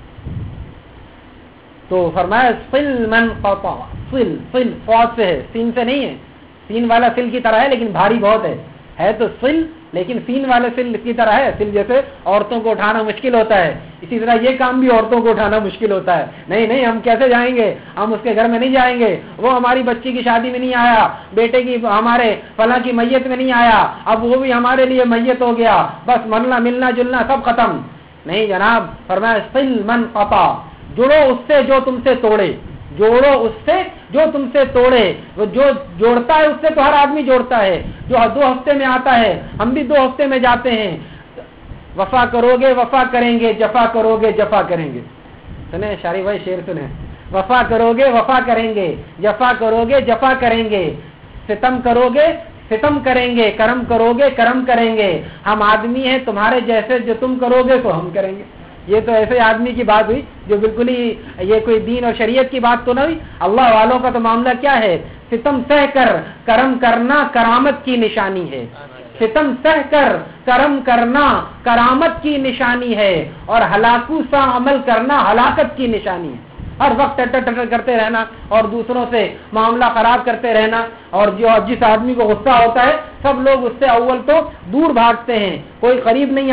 تو فرمایا سل من قطع، سل فوج سے ہے، سین سے نہیں ہے. سین والا سل کی طرح ہے لیکن بھاری بہت ہے تو سل لیکن سین والے سل کی طرح ہے. سل جیسے عورتوں کو اٹھانا مشکل ہوتا ہے، اسی طرح یہ کام بھی عورتوں کو اٹھانا مشکل ہوتا ہے. نہیں ہم کیسے جائیں گے، ہم اس کے گھر میں نہیں جائیں گے، وہ ہماری بچی کی شادی میں نہیں آیا، بیٹے کی ہمارے فلاں کی میت میں نہیں آیا، اب وہ بھی ہمارے لیے میت ہو گیا، بس ملنا جلنا سب ختم. نہیں جناب، فرمایا سل من قطع، جڑو اس سے جو تم سے توڑے، جوڑو اس سے جو تم سے توڑے. وہ جو جوڑتا ہے اس سے تو ہر آدمی جوڑتا ہے. جو 2 ہفتے میں آتا ہے, ہم بھی 2 ہفتے میں جاتے ہیں. وفا کرو گے وفا کریں گے, جفا کرو گے جفا کریں گے. سنیں شاعری بھائی شعر سنیں. وفا کرو گے وفا کریں گے, جفا کرو گے جفا کریں گے, ستم کرو گے ستم کریں گے, کرم کرو گے کرم کریں گے. ہم آدمی ہیں تمہارے جیسے, جو تم کرو گے تو ہم کریں گے. یہ تو ایسے آدمی کی بات ہوئی جو بالکل ہی, یہ کوئی دین اور شریعت کی بات تو نہ ہوئی. اللہ والوں کا تو معاملہ کیا ہے, ستم سہ کر کرم کرنا کرامت کی نشانی ہے. ستم سہ کر کرم کرنا کرامت کی نشانی ہے, اور ہلاکو سا عمل کرنا ہلاکت کی نشانی ہے. ہر وقت ٹٹر کرتے رہنا اور دوسروں سے معاملہ خراب کرتے رہنا, اور جو جس آدمی کو غصہ ہوتا ہے سب لوگ اس سے اول تو دور بھاگتے ہیں, کوئی قریب نہیں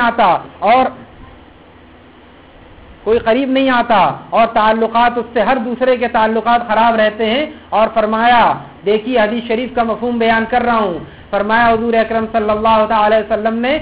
آتا, اور تعلقات اس سے, ہر دوسرے کے تعلقات خراب رہتے ہیں. اور فرمایا, دیکھیے حدیث شریف کا مفہوم بیان کر رہا ہوں. فرمایا حضور اکرم صلی اللہ تعالی وسلم نے,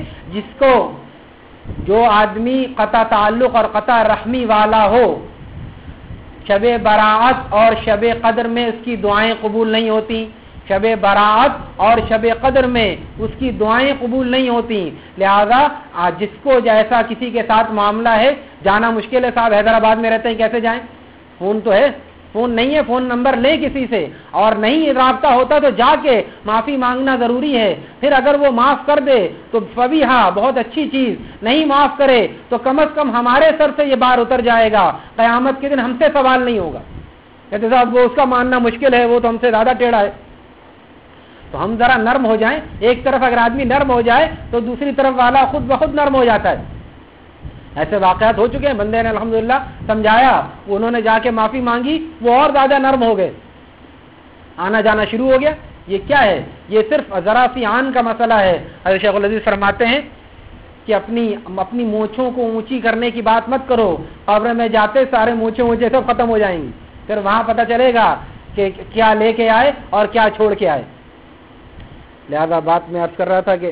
جو آدمی قطع تعلق اور قطع رحمی والا ہو, شب براعت اور شب قدر میں اس کی دعائیں قبول نہیں ہوتی. شب براعت اور شب قدر میں اس کی دعائیں قبول نہیں ہوتی. لہذا جس کو جیسا کسی کے ساتھ معاملہ ہے, جانا مشکل ہے. صاحب حیدرآباد میں رہتے ہیں, کیسے جائیں؟ فون تو ہے, فون نہیں ہے, فون نمبر لے کسی سے, اور نہیں رابطہ ہوتا تو جا کے معافی مانگنا ضروری ہے. پھر اگر وہ معاف کر دے تو فبی ہاں, بہت اچھی چیز. نہیں معاف کرے تو کم از کم ہمارے سر سے یہ بار اتر جائے گا, قیامت کے دن ہم سے سوال نہیں ہوگا. کہتے صاحب وہ اس کا ماننا مشکل ہے, وہ تو ہم سے زیادہ ٹیڑھا ہے. تو ہم ذرا نرم ہو جائیں. ایک طرف اگر آدمی نرم ہو جائے تو دوسری طرف والا خود بخود نرم ہو جاتا ہے. ایسے واقعات ہو چکے ہیں, بندے نے الحمدللہ سمجھایا, انہوں نے جا کے معافی مانگی, وہ اور زیادہ نرم ہو گئے, آنا جانا شروع ہو گیا. یہ کیا ہے؟ یہ صرف ذرا سی آن کا مسئلہ ہے. حضرت شیخ العزیز فرماتے ہیں کہ اپنی مونچھوں کو اونچی کرنے کی بات مت کرو. قبر میں جاتے سارے مونچھیں سب ختم ہو جائیں گی, پھر وہاں پتہ چلے گا کہ کیا لے کے آئے اور کیا چھوڑ کے آئے. لہذا بات میں عرض کر رہا تھا کہ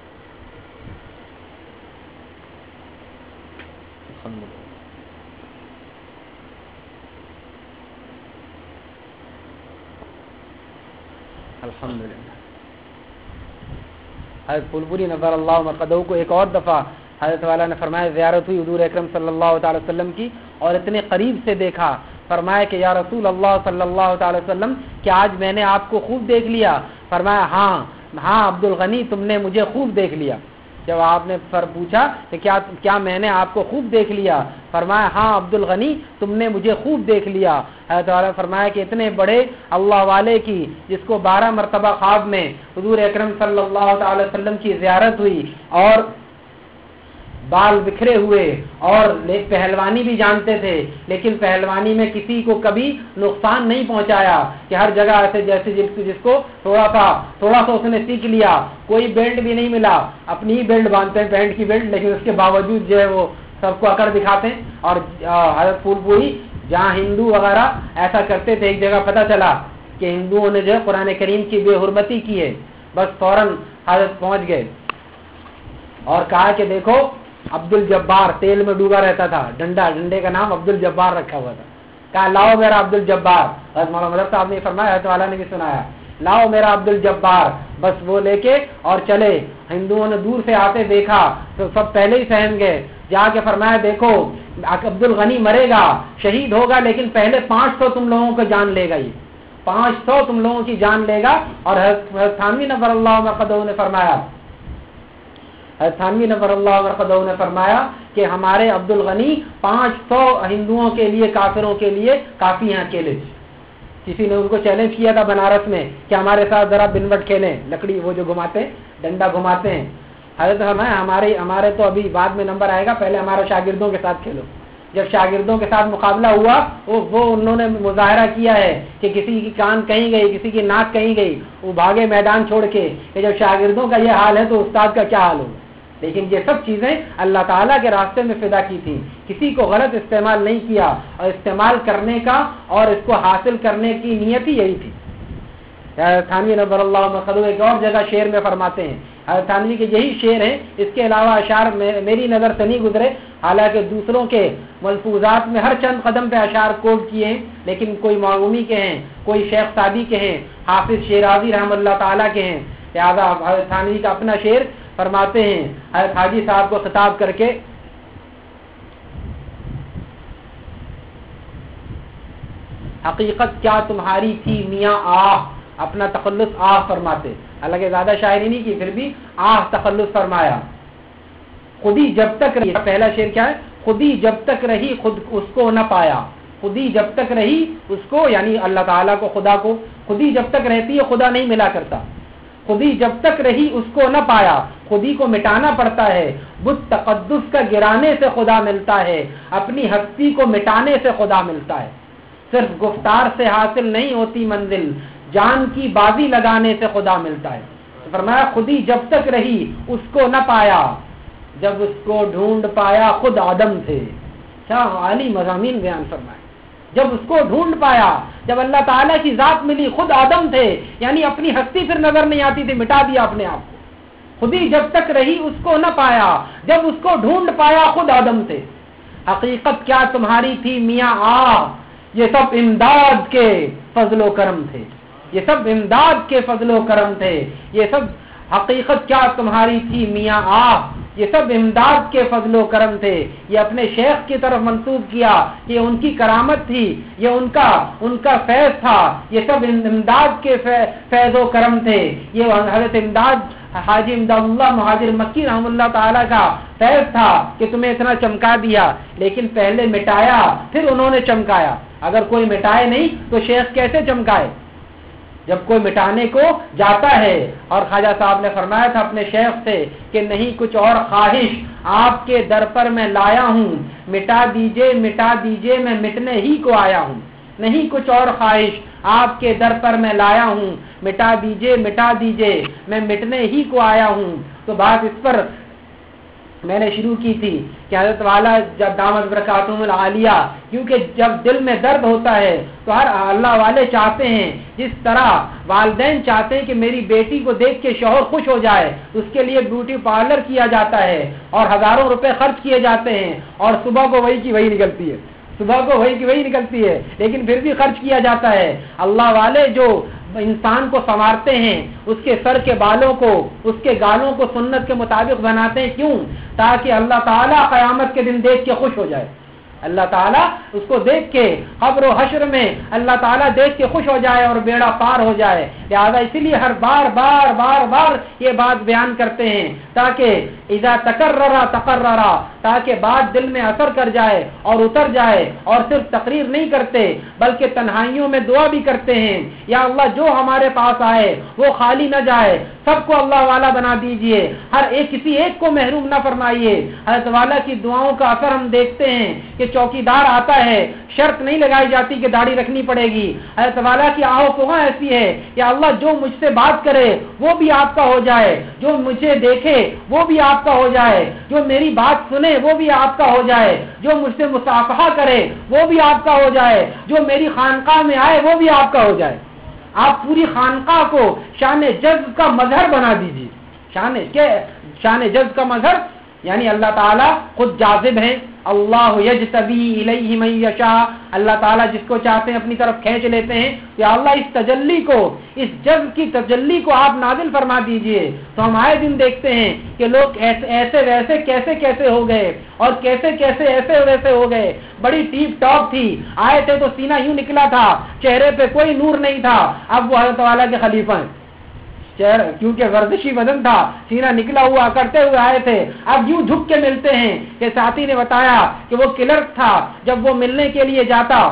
الحمدللہ حضرت پھولپوری نظر اللہ مرقدہ کو ایک اور دفعہ حضرت والا نے فرمایا زیارت ہوئی حضور اکرم صلی اللہ تعالی وسلم کی, اور اتنے قریب سے دیکھا. فرمایا کہ یا رسول اللہ صلی اللہ تعالی وسلم, کیا آج میں نے آپ کو خوب دیکھ لیا؟ فرمایا ہاں عبد الغنی, تم نے مجھے خوب دیکھ لیا. جب آپ نے پوچھا کہ کیا میں نے آپ کو خوب دیکھ لیا؟ فرمایا ہاں عبد الغنی, تم نے مجھے خوب دیکھ لیا. حضرت والا فرمایا کہ اتنے بڑے اللہ والے کی, جس کو 12 مرتبہ خواب میں حضور اکرم صلی اللہ تعالی وسلم کی زیارت ہوئی, اور بال بکھرے ہوئے, اور پہلوانی بھی جانتے تھے, لیکن پہلوانی میں کسی کو کبھی نقصان نہیں پہنچایا, کہ ہر جگہ ایسے جیسے جس کو تھوڑا سا اس نے سیکھ لیا, کوئی بیلٹ بھی نہیں ملا, اپنی ہی بیلٹ باندھتے ہیں, پینٹ کی بیلٹ, لیکن اس کے باوجود جو ہے وہ سب کو اکڑ دکھاتے ہیں. اور حضرت پھولپوری جہاں ہندو وغیرہ ایسا کرتے تھے, ایک جگہ پتہ چلا کہ ہندوؤں نے جو ہے قرآن کریم کی بے حرمتی کی ہے, بس فوراً حضرت پہنچ گئے اور کہا کہ دیکھو عبد الجبار تیل میں ڈوبا رہتا تھا, ڈنڈے کا نام عبد الجبار رکھا ہوا تھا. کہا لاؤ میرا عبد الجبار. حضرت مولانا مدر صاحب نے فرمایا, حضرت والا نے بھی سنایا, لاؤ میرا عبد الجبار. بس وہ لے کے اور چلے. ہندوؤں نے دور سے آتے دیکھا تو سب پہلے ہی سہم گئے. جا کے فرمایا دیکھو عبد الغنی مرے گا, شہید ہوگا, لیکن پہلے 500 تم لوگوں کو جان لے گا, یہ 500 تم لوگوں کی جان لے گا. اور حضرت تھانوی نور اللہ مرقدہ نے فرمایا کہ ہمارے عبد الغنی 500 ہندوؤں کے لیے, کافروں کے لیے کافی ہیں اکیلے. کسی نے ان کو چیلنج کیا تھا بنارس میں کہ ہمارے ساتھ ذرا بنوٹ کھیلیں, لکڑی وہ جو گھماتے ہیں, ڈنڈا گھماتے ہیں. حضرت فرمایا ہمارے تو ابھی بعد میں نمبر آئے گا, پہلے ہمارے شاگردوں کے ساتھ کھیلو. جب شاگردوں کے ساتھ مقابلہ ہوا, وہ انہوں نے مظاہرہ کیا ہے کہ کسی کی کان کہیں گئی, کسی کی ناک کہیں گئی, وہ بھاگے میدان چھوڑ کے, کہ جب شاگردوں کا یہ حال ہے تو استاد کا کیا حال ہوگا. لیکن یہ سب چیزیں اللہ تعالیٰ کے راستے میں فدا کی تھیں, کسی کو غلط استعمال نہیں کیا, اور استعمال کرنے کا اور اس کو حاصل کرنے کی نیت ہی یہی تھی. تھانوی نور اللہ مرقدہ ایک اور جگہ شعر میں فرماتے ہیں حضرت تھانوی کے یہی شعر ہیں، اس کے علاوہ اشعار میری نظر سے نہیں گزرے، حالانکہ دوسروں کے ملفوظات میں ہر چند قدم پہ اشعار کوٹ کیے ہیں، لیکن کوئی معومی کے ہیں، کوئی شیخ سعدی کے ہیں، حافظ شیرازی رحم اللہ تعالیٰ کے ہیں، لہٰذا حضرت تھانوی کا اپنا شعر فرماتے ہیں حضرت حاجی صاحب کو خطاب کر کے، حقیقت کیا تمہاری تھی میاں آہ، اپنا تخلص آہ فرماتے، حالانکہ زیادہ شاعری نہیں کی، پھر بھی آہ تخلص فرمایا۔ خودی جب تک رہی، پہلا شعر کیا ہے؟ خودی جب تک رہی خود اس کو نہ پایا، خودی جب تک رہی اس کو، یعنی اللہ تعالیٰ کو، خدا کو، خودی جب تک رہتی ہے خدا نہیں ملا کرتا، خودی جب تک رہی اس کو نہ پایا، خودی کو مٹانا پڑتا ہے، بت تقدس کا گرانے سے خدا ملتا ہے، اپنی ہستی کو مٹانے سے خدا ملتا ہے، صرف گفتار سے حاصل نہیں ہوتی منزل، جان کی بازی لگانے سے خدا ملتا ہے۔ فرمایا خودی جب تک رہی اس کو نہ پایا، جب اس کو ڈھونڈ پایا خود آدم تھے۔ کیا عالی مضامین بیان فرمائے، جب اس کو ڈھونڈ پایا، جب اللہ تعالیٰ کی ذات ملی خود آدم تھے، یعنی اپنی ہستی پھر نظر نہیں آتی تھی، مٹا دیا اپنے آپ کو۔ خودی جب تک رہی اس کو نہ پایا، جب اس کو ڈھونڈ پایا خود آدم تھے۔ حقیقت کیا تمہاری تھی میاں آہ، یہ سب امداد کے فضل و کرم تھے، یہ سب امداد کے فضل و کرم تھے، یہ سب حقیقت کیا تمہاری تھی میاں آہ، یہ سب امداد کے فضل و کرم تھے۔ یہ اپنے شیخ کی طرف منسوب کیا، یہ ان کی کرامت تھی، یہ ان کا فیض تھا، یہ سب امداد کے فیض و کرم تھے، یہ حضرت امداد حاجی امداد اللہ مہاجر مکی رحم اللہ تعالیٰ کا فیض تھا کہ تمہیں اتنا چمکا دیا، لیکن پہلے مٹایا پھر انہوں نے چمکایا۔ اگر کوئی مٹائے نہیں تو شیخ کیسے چمکائے؟ جب کوئی مٹانے کو جاتا ہے، اور خواجہ صاحب نے فرمایا تھا اپنے شیخ سے کہ نہیں کچھ اور خواہش آپ کے در پر میں لایا ہوں، مٹا دیجئے میں مٹنے ہی کو آیا ہوں، نہیں کچھ اور خواہش آپ کے در پر میں لایا ہوں، مٹا دیجئے میں مٹنے ہی کو آیا ہوں۔ تو بات اس پر میں نے شروع کی تھی کہ حضرت والا جب دامت برکاتہم العالیہ، کیونکہ جب دل میں درد ہوتا ہے تو ہر اللہ والے چاہتے ہیں، جس طرح والدین چاہتے ہیں کہ میری بیٹی کو دیکھ کے شوہر خوش ہو جائے، اس کے لیے بیوٹی پارلر کیا جاتا ہے اور ہزاروں روپے خرچ کیے جاتے ہیں، اور صبح کو وہی کی وہی نکلتی ہے، لیکن پھر بھی خرچ کیا جاتا ہے۔ اللہ والے جو انسان کو سنوارتے ہیں، اس کے سر کے بالوں کو، اس کے گالوں کو سنت کے مطابق بناتے ہیں، کیوں؟ تاکہ اللہ تعالیٰ قیامت کے دن دیکھ کے خوش ہو جائے، اللہ تعالیٰ اس کو دیکھ کے قبر و حشر میں اللہ تعالیٰ دیکھ کے خوش ہو جائے اور بیڑا پار ہو جائے۔ لہذا اسی لیے ہر بار یہ بات بیان کرتے ہیں تاکہ اذا تقرر تاکہ بات دل میں اثر کر جائے اور اتر جائے، اور صرف تقریر نہیں کرتے بلکہ تنہائیوں میں دعا بھی کرتے ہیں، یا اللہ جو ہمارے پاس آئے وہ خالی نہ جائے، سب کو اللہ والا بنا دیجئے، ہر ایک کسی ایک کو محروم نہ فرمائیے۔ حضرت والا کی دعاؤں کا اثر ہم دیکھتے ہیں کہ چوکیدار آتا ہے، شرط نہیں لگائی جاتی کہ داڑھی رکھنی پڑے گی۔ حضرت والا کی آہو فغاں ایسی ہے کہ اللہ جو مجھ سے بات کرے وہ بھی آپ کا ہو جائے، جو مجھے دیکھے وہ بھی آپ کا ہو جائے، جو میری بات سنے وہ بھی آپ کا ہو جائے، جو مجھ سے مصافحہ کرے وہ بھی آپ کا ہو جائے، جو میری خانقاہ میں آئے وہ بھی آپ کا ہو جائے۔ آپ پوری خانقاہ کو شان جذب کا مظہر بنا دیجیے۔ شان جذب کا مظہر یعنی اللہ تعالیٰ خود جاذب ہیں، اللہ یجتبی الیہ من یشاء، اللہ تعالیٰ جس کو چاہتے ہیں اپنی طرف کھینچ لیتے ہیں۔ یا اللہ اس تجلی کو، اس جذب کی تجلی کو آپ نازل فرما دیجئے۔ تو ہم آئے دن دیکھتے ہیں کہ لوگ ایسے ویسے کیسے ہو گئے، اور کیسے ایسے ویسے ہو گئے۔ بڑی ٹیپ ٹاپ تھی، آئے تھے تو سینہ یوں نکلا تھا، چہرے پہ کوئی نور نہیں تھا، اب وہ حضرت والا کے خلیفہ ہیں، کیونکہ ورزشی بدن تھا، سینہ نکلا ہوا کرتے ہوئے آئے تھے، اب یوں جھک کے ملتے ہیں کہ ساتھی نے بتایا کہ وہ کلرک تھا، جب وہ ملنے کے لیے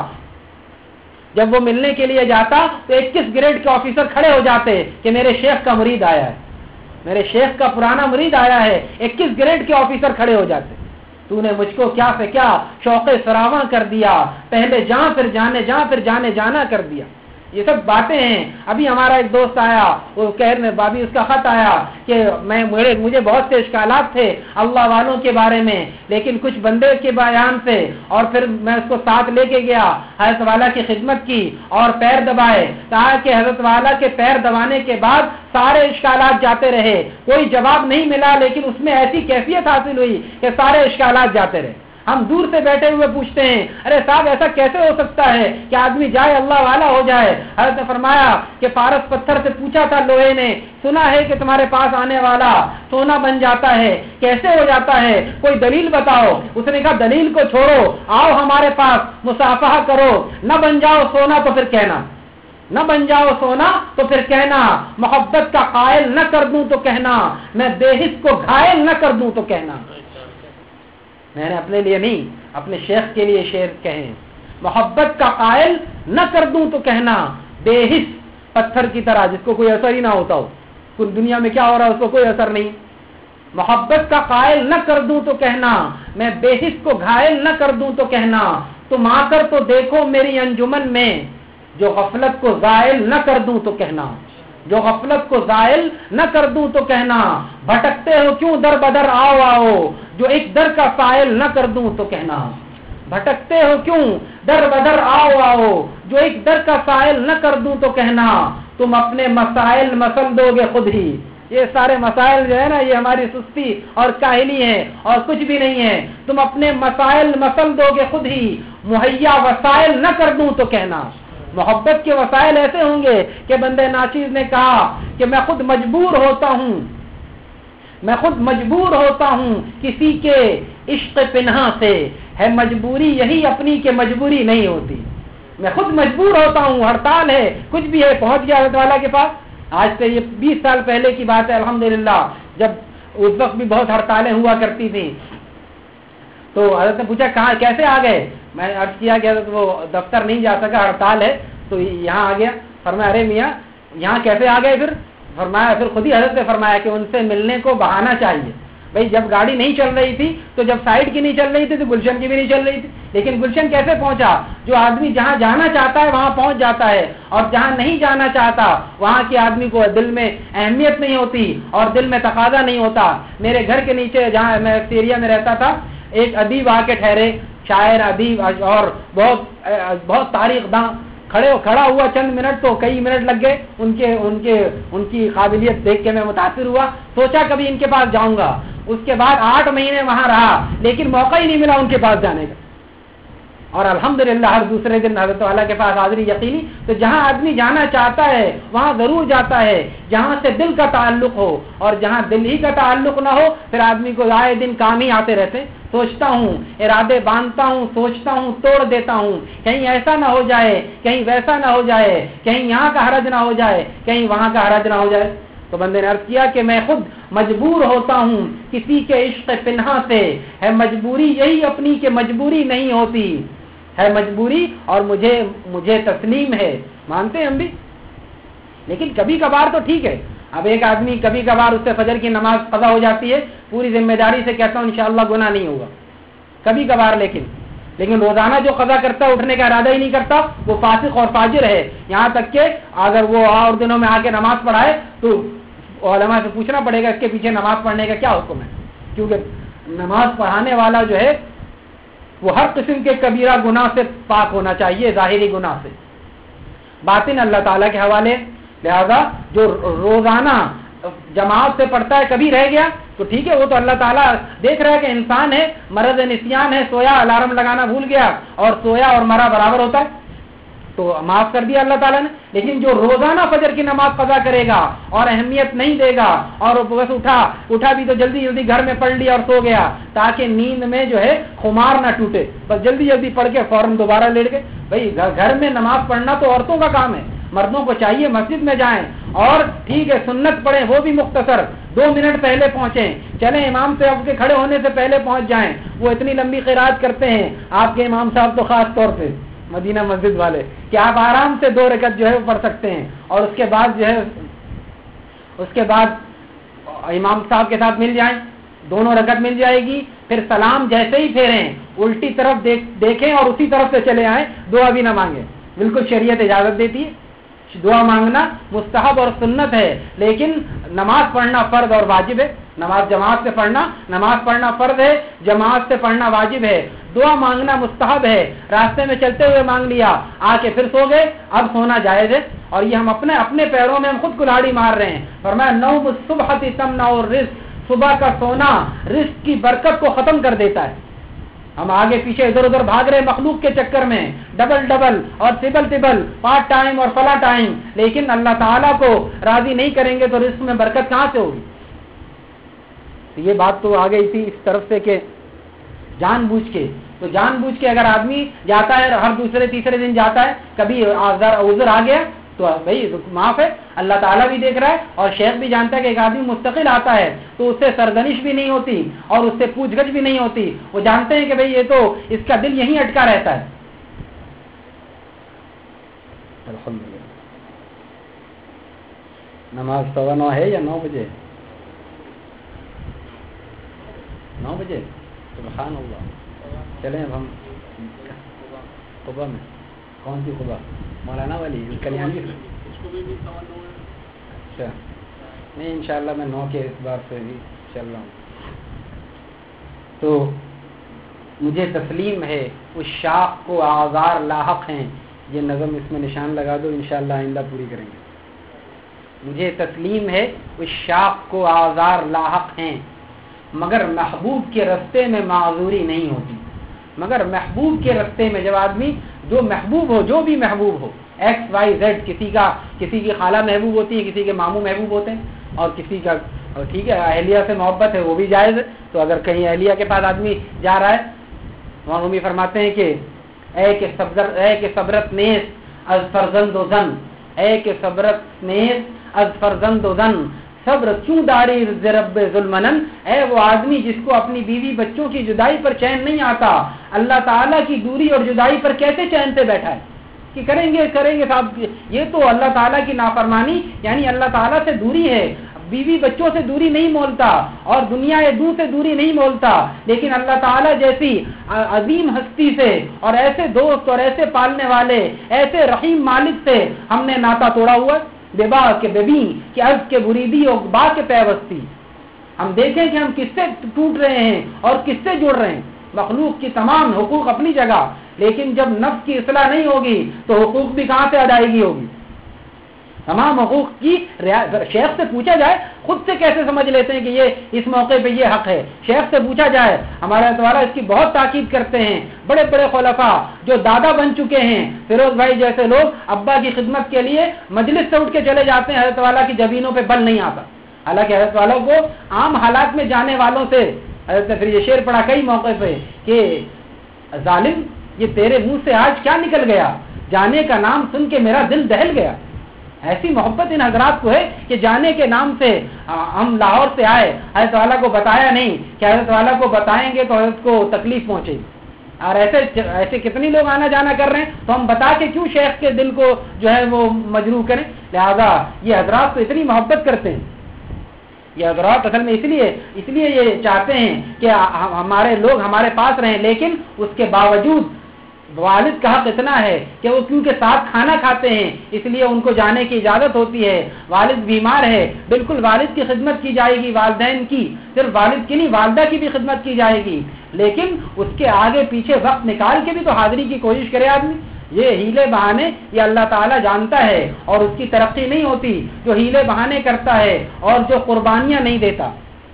جاتا تو 21 گریڈ کے آفیسر کھڑے ہو جاتے کہ میرے شیخ کا مرید آیا ہے، میرے شیخ کا پرانا مرید آیا ہے، 21 گریڈ کے آفیسر کھڑے ہو جاتے۔ تو نے مجھ کو کیا سے کیا شوق فراواں کر دیا، پہلے جاں پھر جانے جانا کر دیا۔ یہ سب باتیں ہیں. ابھی ہمارا ایک دوست آیا, وہ بابی اس کا خط آیا کہ مجھے بہت سے اشکالات تھے اللہ والوں کے بارے میں, لیکن کچھ بندے کے بیان سے, اور پھر میں اس کو ساتھ لے کے گیا, حضرت والا کی خدمت کی اور پیر دبائے, کہا کہ حضرت والا کے پیر دبانے کے بعد سارے اشکالات جاتے رہے, کوئی جواب نہیں ملا, لیکن اس میں ایسی کیفیت حاصل ہوئی کہ سارے اشکالات جاتے رہے. ہم دور سے بیٹھے ہوئے پوچھتے ہیں, ارے صاحب ایسا کیسے ہو سکتا ہے کہ آدمی جائے اللہ والا ہو جائے؟ حضرت نے فرمایا کہ پارس پتھر سے پوچھا تھا لوہے نے, سنا ہے کہ تمہارے پاس آنے والا سونا بن جاتا ہے, کیسے ہو جاتا ہے, کوئی دلیل بتاؤ. اس نے کہا دلیل کو چھوڑو, آؤ ہمارے پاس مصافحہ کرو, نہ بن جاؤ سونا تو پھر کہنا, نہ بن جاؤ سونا تو پھر کہنا, محبت کا قائل نہ کر دوں تو کہنا, میں بے حس کو گھائل نہ کر دوں تو کہنا. میں نے اپنے لیے نہیں, اپنے شیخ کے لیے شعر کہیں, محبت کا قائل نہ کر دوں تو کہنا, بے حس پتھر کی طرح جس کو کوئی اثر ہی نہ ہوتا ہو, پوری دنیا میں کیا ہو رہا ہے اس کو کوئی اثر نہیں. محبت کا قائل نہ کر دوں تو کہنا, میں بے حس کو گھائل نہ کر دوں تو کہنا, تم آ کر تو دیکھو میری انجمن میں, جو غفلت کو زائل نہ کر دوں تو کہنا, جو غفلت کو زائل نہ کر دوں تو کہنا, بھٹکتے ہو کیوں در بدر آؤ آؤ, جو ایک در کا سائل نہ کر دوں تو کہنا, بھٹکتے ہو کیوں در بدر آؤ آؤ, جو ایک در کا سائل نہ کر دوں تو کہنا, تم اپنے مسائل مسل دو گے خود ہی. یہ سارے مسائل جو ہے نا یہ ہماری سستی اور کاہلی ہے اور کچھ بھی نہیں ہے. تم اپنے مسائل مسل دو گے خود ہی, مہیا وسائل نہ کر دوں تو کہنا. محبت کے وسائل ایسے ہوں گے کہ بندے ناچیز نے کہا کہ میں خود مجبور ہوتا ہوں, میں خود مجبور ہوتا ہوں کسی کے عشق پنہا سے, ہے مجبوری یہی اپنی کہ مجبوری نہیں ہوتی. میں خود مجبور ہوتا ہوں, ہڑتال ہے کچھ بھی ہے, پہنچ گیا حضرت والا کے پاس. آج سے یہ 20 سال پہلے کی بات ہے الحمدللہ, جب اس وقت بھی بہت ہڑتالیں ہوا کرتی تھیں. تو حضرت نے پوچھا کہاں کیسے آ گئے؟ میں نے عرض کیا کہ حضرت وہ دفتر نہیں جا سکا, ہڑتال ہے, تو یہاں آ گیا. فرمایا ارے میاں یہاں کیسے آ گئے؟ پھر فرمایا, پھر خود ہی حضرت نے فرمایا کہ ان سے ملنے کو بہانا چاہیے. بھائی جب گاڑی نہیں چل رہی تھی تو جب سائڈ کی نہیں چل رہی تھی تو گلشن کی بھی نہیں چل رہی تھی, لیکن گلشن کیسے پہنچا؟ جو آدمی جہاں جانا چاہتا ہے وہاں پہنچ جاتا ہے, اور جہاں نہیں جانا چاہتا وہاں کے آدمی کو دل میں اہمیت نہیں ہوتی اور دل میں تقاضا نہیں ہوتا. میرے گھر کے نیچے جہاں میں ایک ایریا میں رہتا تھا, ایک ادیب آ کے ٹھہرے, شاعر ادیب اور بہت تاریخ داں, کھڑا ہوا چند منٹ تو کئی منٹ لگ گئے. ان کی قابلیت دیکھ کے میں متاثر ہوا, سوچا کبھی ان کے پاس جاؤں گا. اس کے بعد 8 مہینے وہاں رہا, لیکن موقع ہی نہیں ملا ان کے پاس جانے کا. اور الحمدللہ ہر دوسرے دن حضرت والا کے پاس حاضری یقینی. تو جہاں آدمی جانا چاہتا ہے وہاں ضرور جاتا ہے, جہاں سے دل کا تعلق ہو, اور جہاں دل ہی کا تعلق نہ ہو پھر آدمی کو آئے دن کام ہی آتے رہتے. سوچتا ہوں, ارادے باندھتا ہوں, سوچتا ہوں, توڑ دیتا ہوں, کہیں ایسا نہ ہو جائے, کہیں ویسا نہ ہو جائے, کہیں یہاں کا حرج نہ ہو جائے, کہیں وہاں کا حرج نہ ہو جائے. تو بندے نے عرض کیا کہ میں خود مجبور ہوتا ہوں کسی کے عشق پنہا سے, ہے مجبوری یہی اپنی کہ مجبوری نہیں ہوتی, ہے مجبوری اور مجھے تسلیم ہے. مانتے ہیں ہم بھی, لیکن کبھی کبھار تو ٹھیک ہے. اب ایک آدمی کبھی کبھار اس سے فجر کی نماز قضا ہو جاتی ہے, پوری ذمہ داری سے کہتا ہوں انشاءاللہ گناہ نہیں ہوگا کبھی کبھار, لیکن روزانہ جو قضا کرتا ہے اٹھنے کا ارادہ ہی نہیں کرتا وہ فاسق اور فاجر ہے. یہاں تک کہ اگر وہ اور دنوں میں آ کے نماز پڑھائے تو علماء سے پوچھنا پڑے گا اس کے پیچھے نماز پڑھنے کا کیا حکم ہے, کیونکہ نماز پڑھانے والا جو ہے وہ ہر قسم کے کبیرہ گناہ سے پاک ہونا چاہیے, ظاہری گناہ سے, باطن اللہ تعالیٰ کے حوالے. لہذا جو روزانہ جماعت سے پڑھتا ہے کبھی رہ گیا تو ٹھیک ہے, وہ تو اللہ تعالیٰ دیکھ رہا ہے کہ انسان ہے, مرض نسیان ہے, سویا الارم لگانا بھول گیا, اور سویا اور مرا برابر ہوتا ہے, تو معاف کر دیا اللہ تعالیٰ نے. لیکن جو روزانہ فجر کی نماز قضا کرے گا اور اہمیت نہیں دے گا, اور بس اٹھا بھی تو جلدی جلدی گھر میں پڑھ لیا اور سو گیا, تاکہ نیند میں جو ہے خمار نہ ٹوٹے, بس جلدی جلدی پڑھ کے فوراً دوبارہ لیٹ گئے. بھائی گھر میں نماز پڑھنا تو عورتوں کا کام ہے, مردوں کو چاہیے مسجد میں جائیں اور ٹھیک ہے سنت پڑھیں, وہ بھی مختصر 2 منٹ پہلے پہنچیں, چلیں امام صاحب کے کھڑے ہونے سے پہلے پہنچ جائیں. وہ اتنی لمبی قرات کرتے ہیں آپ کے امام صاحب تو خاص طور پہ مدینہ مسجد والے, کہ آپ آرام سے 2 رکعت جو ہے پڑھ سکتے ہیں, اور اس کے بعد امام صاحب کے ساتھ مل جائیں, دونوں رکعت مل جائے گی. پھر سلام جیسے ہی پھیریں الٹی طرف دیکھیں اور اسی طرف سے چلے آئیں, دعا بھی نہ مانگیں, بالکل شریعت اجازت دیتی ہے. دعا مانگنا مستحب اور سنت ہے، لیکن نماز پڑھنا فرض اور واجب ہے. نماز جماعت سے پڑھنا، نماز پڑھنا فرض ہے، جماعت سے پڑھنا واجب ہے. دعا مانگنا مستحب ہے، راستے میں چلتے ہوئے مانگ لیا، آ کے پھر سو گئے، اب سونا جائز ہے. اور یہ ہم اپنے پیروں میں ہم خود کلاڑی مار رہے ہیں. فرمایا نوم الصبح تمنع الرزق، صبح کا سونا رزق کی برکت کو ختم کر دیتا ہے. ہم آگے پیچھے ادھر ادھر بھاگ رہے مخلوق کے چکر میں، ڈبل اور ٹربل، پارٹ ٹائم اور فلا ٹائم، لیکن اللہ تعالیٰ کو راضی نہیں کریں گے تو رزق میں برکت کہاں سے ہوگی؟ تو یہ بات تو آ گئی تھی اس طرف سے کہ جان بوجھ کے اگر آدمی جاتا ہے، ہر دوسرے تیسرے دن جاتا ہے، کبھی عذر آ گیا تو بھائی معاف ہے، اللہ تعالیٰ بھی دیکھ رہا ہے اور شیخ بھی جانتا ہے کہ ایک آدمی مستقل آتا ہے تو اس سے سرزنش بھی نہیں ہوتی اور اس سے پوچھ گچھ بھی نہیں ہوتی. وہ جانتے ہیں کہ بھائی یہ تو اس کا دل یہیں اٹکا رہتا ہے. الحمدللہ. نماز 9:15 ہے یا 9 بجے؟ 9 بجے. سبحان اللہ. چلیں اب ہم قبا میں. کون سی قبا؟ مولانا والی کلیانی. اچھا نہیں، انشاءاللہ میں 9 کے اعتبار سے بھی چل رہا ہوں. تو مجھے تسلیم ہے اس شاخ کو آزار لاحق ہیں. یہ نظم اس میں نشان لگا دو، انشاءاللہ آئندہ پوری کریں گے. مجھے تسلیم ہے اس شاخ کو آزار لاحق ہیں، مگر محبوب کے رستے میں معذوری نہیں ہوتی. مگر محبوب کے رستے میں جب آدمی جو محبوب ہو، جو بھی محبوب ہو، ایکس وائی زیڈ، کسی کی خالہ محبوب ہوتی ہے، کسی کے ماموں محبوب ہوتے ہیں، اور کسی کا ٹھیک ہے اہلیہ سے محبت ہے وہ بھی جائز ہے. تو اگر کہیں اہلیہ کے پاس آدمی جا رہا ہے، وہاں رومی فرماتے ہیں کہ اے کہ صبرت نیس از فرزند و زن، اے کہ صبرت نیس از فرزند و زن، صبر کیوں داری رب ظلمنن. اے وہ آدمی جس کو اپنی بیوی بچوں کی جدائی پر چین نہیں آتا، اللہ تعالیٰ کی دوری اور جدائی پر کیسے چین سے بیٹھا ہے کہ کریں گے صاحب. یہ تو اللہ تعالیٰ کی نافرمانی، یعنی اللہ تعالیٰ سے دوری ہے. بیوی بچوں سے دوری نہیں مولتا اور دنیا دو سے دوری نہیں مولتا، لیکن اللہ تعالیٰ جیسی عظیم ہستی سے اور ایسے دوست اور ایسے پالنے والے ایسے رحیم مالک سے ہم نے ناتا توڑا ہوا. بے با کے ببین کہ عرض کے بریدی اور با کے پیوستی. ہم دیکھیں کہ ہم کس سے ٹوٹ رہے ہیں اور کس سے جڑ رہے ہیں. مخلوق کی تمام حقوق اپنی جگہ، لیکن جب نفس کی اصلاح نہیں ہوگی تو حقوق بھی کہاں سے ادائیگی ہوگی؟ تمام حقوق کی شیخ سے پوچھا جائے، خود سے کیسے سمجھ لیتے ہیں کہ یہ اس موقع پہ یہ حق ہے. شیخ سے پوچھا جائے، ہمارے تعالیٰ اس کی بہت تاکید کرتے ہیں. بڑے بڑے خلفاء جو دادا بن چکے ہیں، فیروز بھائی جیسے لوگ ابا کی خدمت کے لیے مجلس سے اٹھ کے چلے جاتے ہیں، حضرت والا کی جبینوں پہ بل نہیں آتا. حالانکہ حضرت والا کو عام حالات میں جانے والوں سے حضرت نے پھر یہ شعر پڑھا کئی موقع پہ کہ ظالم یہ تیرے منہ سے آج کیا نکل گیا، جانے کا نام سن کے میرا دل دہل گیا. ایسی محبت ان حضرات کو ہے کہ جانے کے نام سے ہم لاہور سے آئے، حضرت والا کو بتایا نہیں کہ حضرت والا کو بتائیں گے تو حضرت کو تکلیف پہنچے گی. اور ایسے کتنی لوگ آنا جانا کر رہے ہیں، تو ہم بتا کے کیوں شیخ کے دل کو جو ہے وہ مجروح کریں. لہذا یہ حضرات تو اتنی محبت کرتے ہیں. یہ حضرات اصل میں اس لیے یہ چاہتے ہیں کہ ہمارے لوگ ہمارے پاس رہیں، لیکن اس کے باوجود والد کا حق اتنا ہے کہ وہ کیونکہ ساتھ کھانا کھاتے ہیں اس لیے ان کو جانے کی اجازت ہوتی ہے. والد بیمار ہے، بالکل والد کی خدمت کی جائے گی، والدین کی، صرف والد کی نہیں والدہ کی بھی خدمت کی جائے گی، لیکن اس کے آگے پیچھے وقت نکال کے بھی تو حاضری کی کوشش کرے آدمی. یہ ہیلے بہانے یہ اللہ تعالیٰ جانتا ہے اور اس کی ترقی نہیں ہوتی جو ہیلے بہانے کرتا ہے اور جو قربانیاں نہیں دیتا.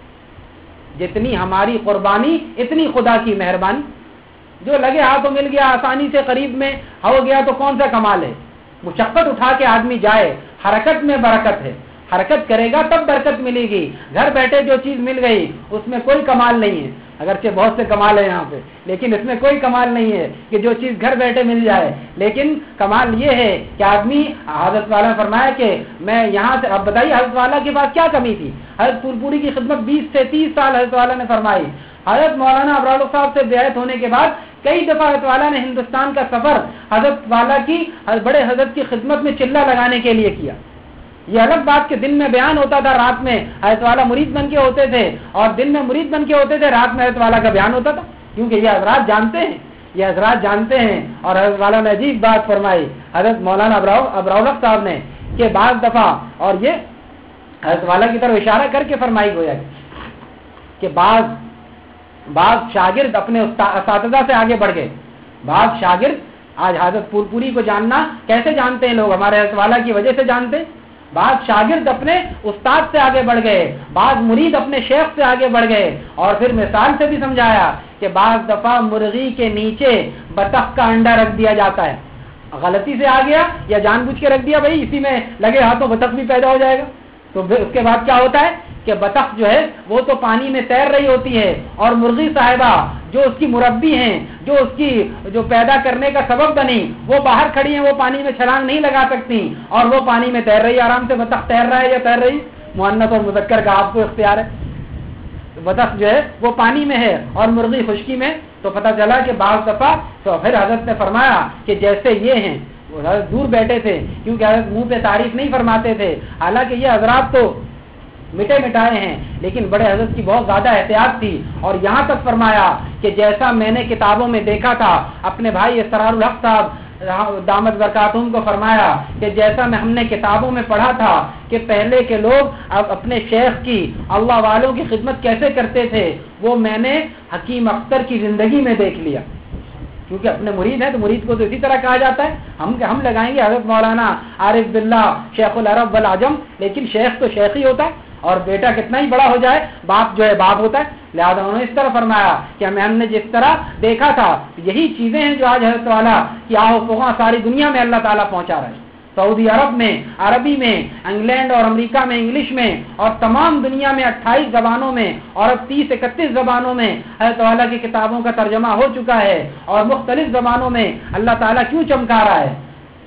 جتنی ہماری قربانی اتنی خدا کی مہربانی. جو لگے ہاتھوں مل گیا آسانی سے قریب میں ہو گیا تو کون سا کمال ہے. مشقت اٹھا کے آدمی جائے، حرکت میں برکت ہے. حرکت کرے گا تب برکت ملے گی. گھر بیٹھے جو چیز مل گئی اس میں کوئی کمال نہیں ہے. اگرچہ بہت سے کمال ہے یہاں پہ، لیکن اس میں کوئی کمال نہیں ہے کہ جو چیز گھر بیٹھے مل جائے. لیکن کمال یہ ہے کہ آدمی حضرت والا نے فرمایا کہ میں یہاں سے، اب بتائیے حضرت والا کے پاس کیا کمی تھی. حضرت پوری کی خدمت 20 سے 30 سال حضرت والا نے فرمائی. حضرت مولانا ابرار صاحب سے بیعت ہونے کے بعد کئی دفعہ حضرت والا نے ہندوستان کا سفر حضرت والا کی بڑے حضرت کی خدمت میں چلہ لگانے کے لیے کیا. یہ الگ بات کہ دن میں بیان ہوتا تھا، رات میں حضرت والا مرید بن کے ہوتے تھے، اور دن میں مرید بن کے ہوتے تھے، رات میں حضرت والا کا بیان ہوتا تھا. کیونکہ یہ حضرات جانتے ہیں یہ حضرات جانتے ہیں. اور حضرت والا نے عجیب بات فرمائی حضرت مولانا ابراولق صاحب نے کہ بعض دفعہ، اور یہ حضرت والا کی طرف اشارہ کر کے فرمائی گویا کہ بعض شاگرد اپنے اساتذہ سے آگے بڑھ گئے. بعض شاگرد آج حضرت پوری کو جاننا کیسے جانتے ہیں لوگ؟ ہمارے حضرت والا کی وجہ سے جانتے. بعض شاگرد اپنے استاد سے آگے بڑھ گئے، بعض مرید اپنے شیخ سے آگے بڑھ گئے. اور پھر مثال سے بھی سمجھایا کہ بعض دفعہ مرغی کے نیچے بطخ کا انڈا رکھ دیا جاتا ہے. غلطی سے آ گیا یا جان بوجھ کے رکھ دیا، بھائی اسی میں لگے ہاتھوں بطخ بھی پیدا ہو جائے گا. تو اس کے بعد کیا ہوتا ہے کہ بطخ جو ہے وہ تو پانی میں تیر رہی ہوتی ہے، اور مرغی صاحبہ جو اس کی مربی ہیں، جو اس کی جو پیدا کرنے کا سبب بنی، وہ باہر کھڑی ہیں، وہ پانی میں چھلانگ نہیں لگا سکتی، اور وہ پانی میں تیر رہی آرام سے. بطخ تیر رہا ہے یا تیر رہی؟ مؤنث اور مذکر کا آپ کو اختیار ہے. بطخ جو ہے وہ پانی میں ہے اور مرغی خشکی میں. تو پتہ چلا کہ بعض دفعہ تو پھر حضرت نے فرمایا کہ جیسے یہ ہیں، وہ حضرت دور بیٹھے تھے کیونکہ حضرت منہ پہ تعریف نہیں فرماتے تھے، حالانکہ یہ حضرات تو مٹے مٹائے ہیں، لیکن بڑے حضرت کی بہت زیادہ احتیاط تھی. اور یہاں تک فرمایا کہ جیسا میں نے کتابوں میں دیکھا تھا، اپنے بھائی اسرار الحق صاحب دامت برکاتہم کو فرمایا کہ جیسا ہم نے کتابوں میں پڑھا تھا کہ پہلے کے لوگ اپنے شیخ کی، اللہ والوں کی خدمت کیسے کرتے تھے، وہ میں نے حکیم اختر کی زندگی میں دیکھ لیا. کیونکہ اپنے مرید ہیں تو مرید کو تو اسی طرح کہا جاتا ہے. ہم لگائیں گے حضرت مولانا عارف باللہ شیخ العرب والعجم، لیکن شیخ تو شیخ ہی ہوتا ہے، اور بیٹا کتنا ہی بڑا ہو جائے باپ جو ہے باپ ہوتا ہے. لہٰذا انہوں نے اس طرح فرمایا کہ ہم نے جس طرح دیکھا تھا یہی چیزیں ہیں جو آج حضرت والا کی آہو فغاں ساری دنیا میں اللہ تعالیٰ پہنچا رہا ہے. سعودی عرب میں عربی میں، انگلینڈ اور امریکہ میں انگلش میں، اور تمام دنیا میں 28 زبانوں میں اور اب 30-31 زبانوں میں حضرت والا کی کتابوں کا ترجمہ ہو چکا ہے. اور مختلف زبانوں میں اللہ تعالیٰ کیوں چمکا رہا ہے؟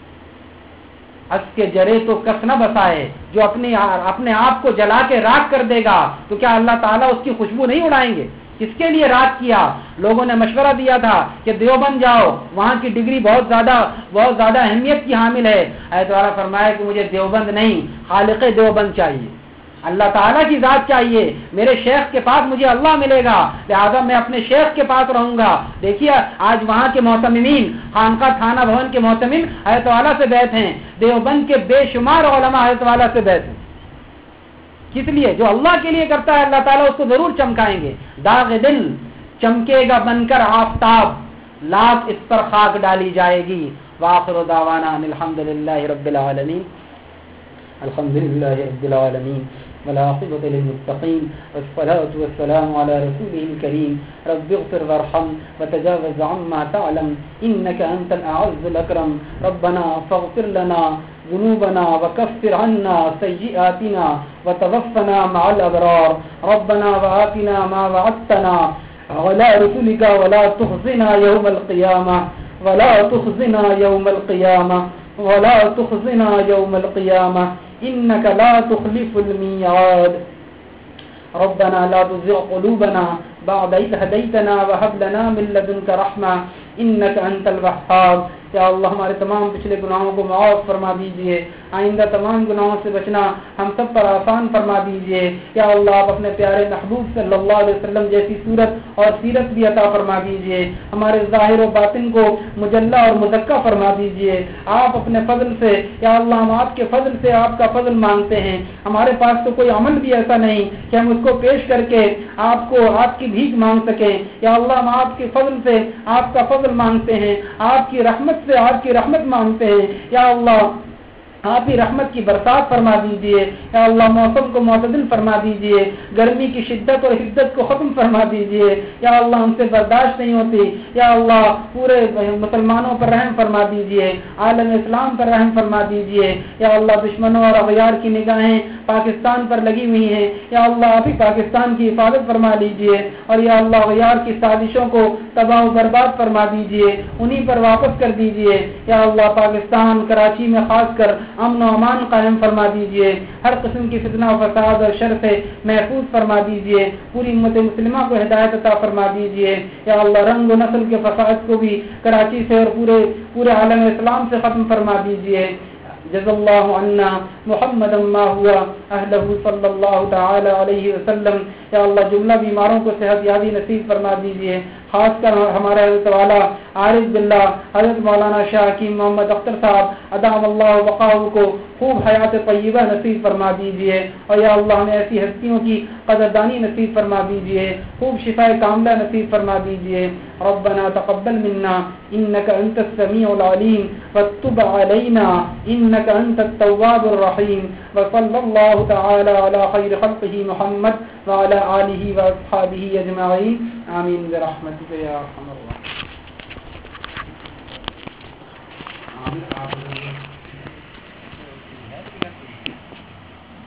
اس کے جرے تو کس نہ بسائے، جو اپنے آپ کو جلا کے راکھ کر دے گا تو کیا اللہ تعالیٰ اس کی خوشبو نہیں اڑائیں گے؟ کس کے لیے راکھ کیا؟ لوگوں نے مشورہ دیا تھا کہ دیوبند جاؤ، وہاں کی ڈگری بہت زیادہ اہمیت کی حامل ہے. حضرت والا فرمایا کہ مجھے دیوبند نہیں، خالق دیوبند چاہیے، اللہ تعالیٰ کی ذات چاہیے. میرے شیخ کے پاس مجھے اللہ ملے گا، لہذا میں اپنے شیخ کے پاس رہوں گا. دیکھیے آج وہاں کے محتممین، خانقاہ تھانہ بھون کے محتمم حضرت والا سے بیعت ہیں، دیوبند کے بے شمار علماء حضرت والا سے بیعت ہیں. کس لیے؟ جو اللہ کے لیے کرتا ہے اللہ تعالیٰ اس کو ضرور چمکائیں گے. داغ دل چمکے گا بن کر آفتاب، لاکھ اس پر خاک ڈالی جائے گی. وآخر دعوانا الحمدللہ رب العالمین. الحمدللہ رب العالمین والعاقبۃ للمتقین والصلاة والسلام علی رسولہ الکریم. رب اغفر وارحم وتجاوز عما تعلم انک انت الاعز الاکرم. ربنا فاغفر لنا ذنوبنا وكفر عنا سيئاتنا وتوفنا مع الأبرار. ربنا وآتنا ما وعدتنا على رسلك ولا تخزنا يوم القيامة ولا تخزنا يوم القيامة ولا تخزنا يوم القيامة إنك لا تخلف الميعاد. ربنا لا تزغ قلوبنا بعد إذ هديتنا وهب لنا من لدنك رحمة إنك أنت الوهاب. یا اللہ ہمارے تمام پچھلے گناہوں کو معاف فرما دیجئے، آئندہ تمام گناہوں سے بچنا ہم سب پر آسان فرما دیجئے. یا اللہ آپ اپنے پیارے محبوب صلی اللہ علیہ وسلم جیسی صورت اور سیرت بھی عطا فرما دیجئے. ہمارے ظاہر و باطن کو مجلہ اور مزکہ فرما دیجئے. آپ اپنے فضل سے، یا اللہ ہم آپ کے فضل سے آپ کا فضل مانگتے ہیں. ہمارے پاس تو کوئی عمل بھی ایسا نہیں کہ ہم اس کو پیش کر کے آپ کو آپ کی بھیک مانگ سکیں. یا اللہ ہم آپ کے فضل سے آپ کا فضل مانگتے ہیں، آپ کی رحمت سے آپ کی رحمت مانگتے ہیں. یا اللہ آپ ہی رحمت کی برسات فرما دیجئے. یا اللہ موسم کو معتدل فرما دیجئے، گرمی کی شدت اور حدت کو ختم فرما دیجئے. یا اللہ ہم سے برداشت نہیں ہوتی. یا اللہ پورے مسلمانوں پر رحم فرما دیجئے، عالم اسلام پر رحم فرما دیجئے. یا اللہ دشمنوں اور اغیار کی نگاہیں پاکستان پر لگی ہوئی ہیں، یا اللہ آپ ہی پاکستان کی حفاظت فرما لیجئے. اور یا اللہ اغیار کی سازشوں کو تباہ و برباد فرما دیجئے، انہی پر واپس کر دیجئے. یا اللہ پاکستان کراچی میں خاص کر امن و امان قائم فرما دیجئے، ہر قسم کی فتنہ و فساد اور شر سے محفوظ فرما دیجئے. پوری امت مسلمہ کو ہدایت عطا فرما دیجئے. یا اللہ رنگ و نسل کے فساد کو بھی کراچی سے اور پورے عالم اسلام سے ختم فرما دیجئے. جزا اللہ عنا محمد ما ہوا اہلہ صلی اللہ تعالی علیہ وسلم. یا اللہ جملہ بیماروں کو صحت یابی نصیب فرما دیجئے، خاص کر ہمارے حضرت والا عارف باللہ حضرت مولانا شاہ حکیم محمد اختر صاحب ادام اللہ وقاہ کو خوب حیات طیبہ نصیب فرما دیجیے، اور یا اللہ ہمیں ایسی ہستیوں کی قدردانی نصیب فرما دیجیے، خوب شفاء کاملہ نصیب فرما دیجیے۔ ربنا تقبل منا انك انت السميع العليم وتب علينا انك انت التواب الرحيم، وصلى الله تعالى على خير خلقه محمد وعلى آله واصحابه اجمعين، آمين برحمتك يا ارحم الراحمين۔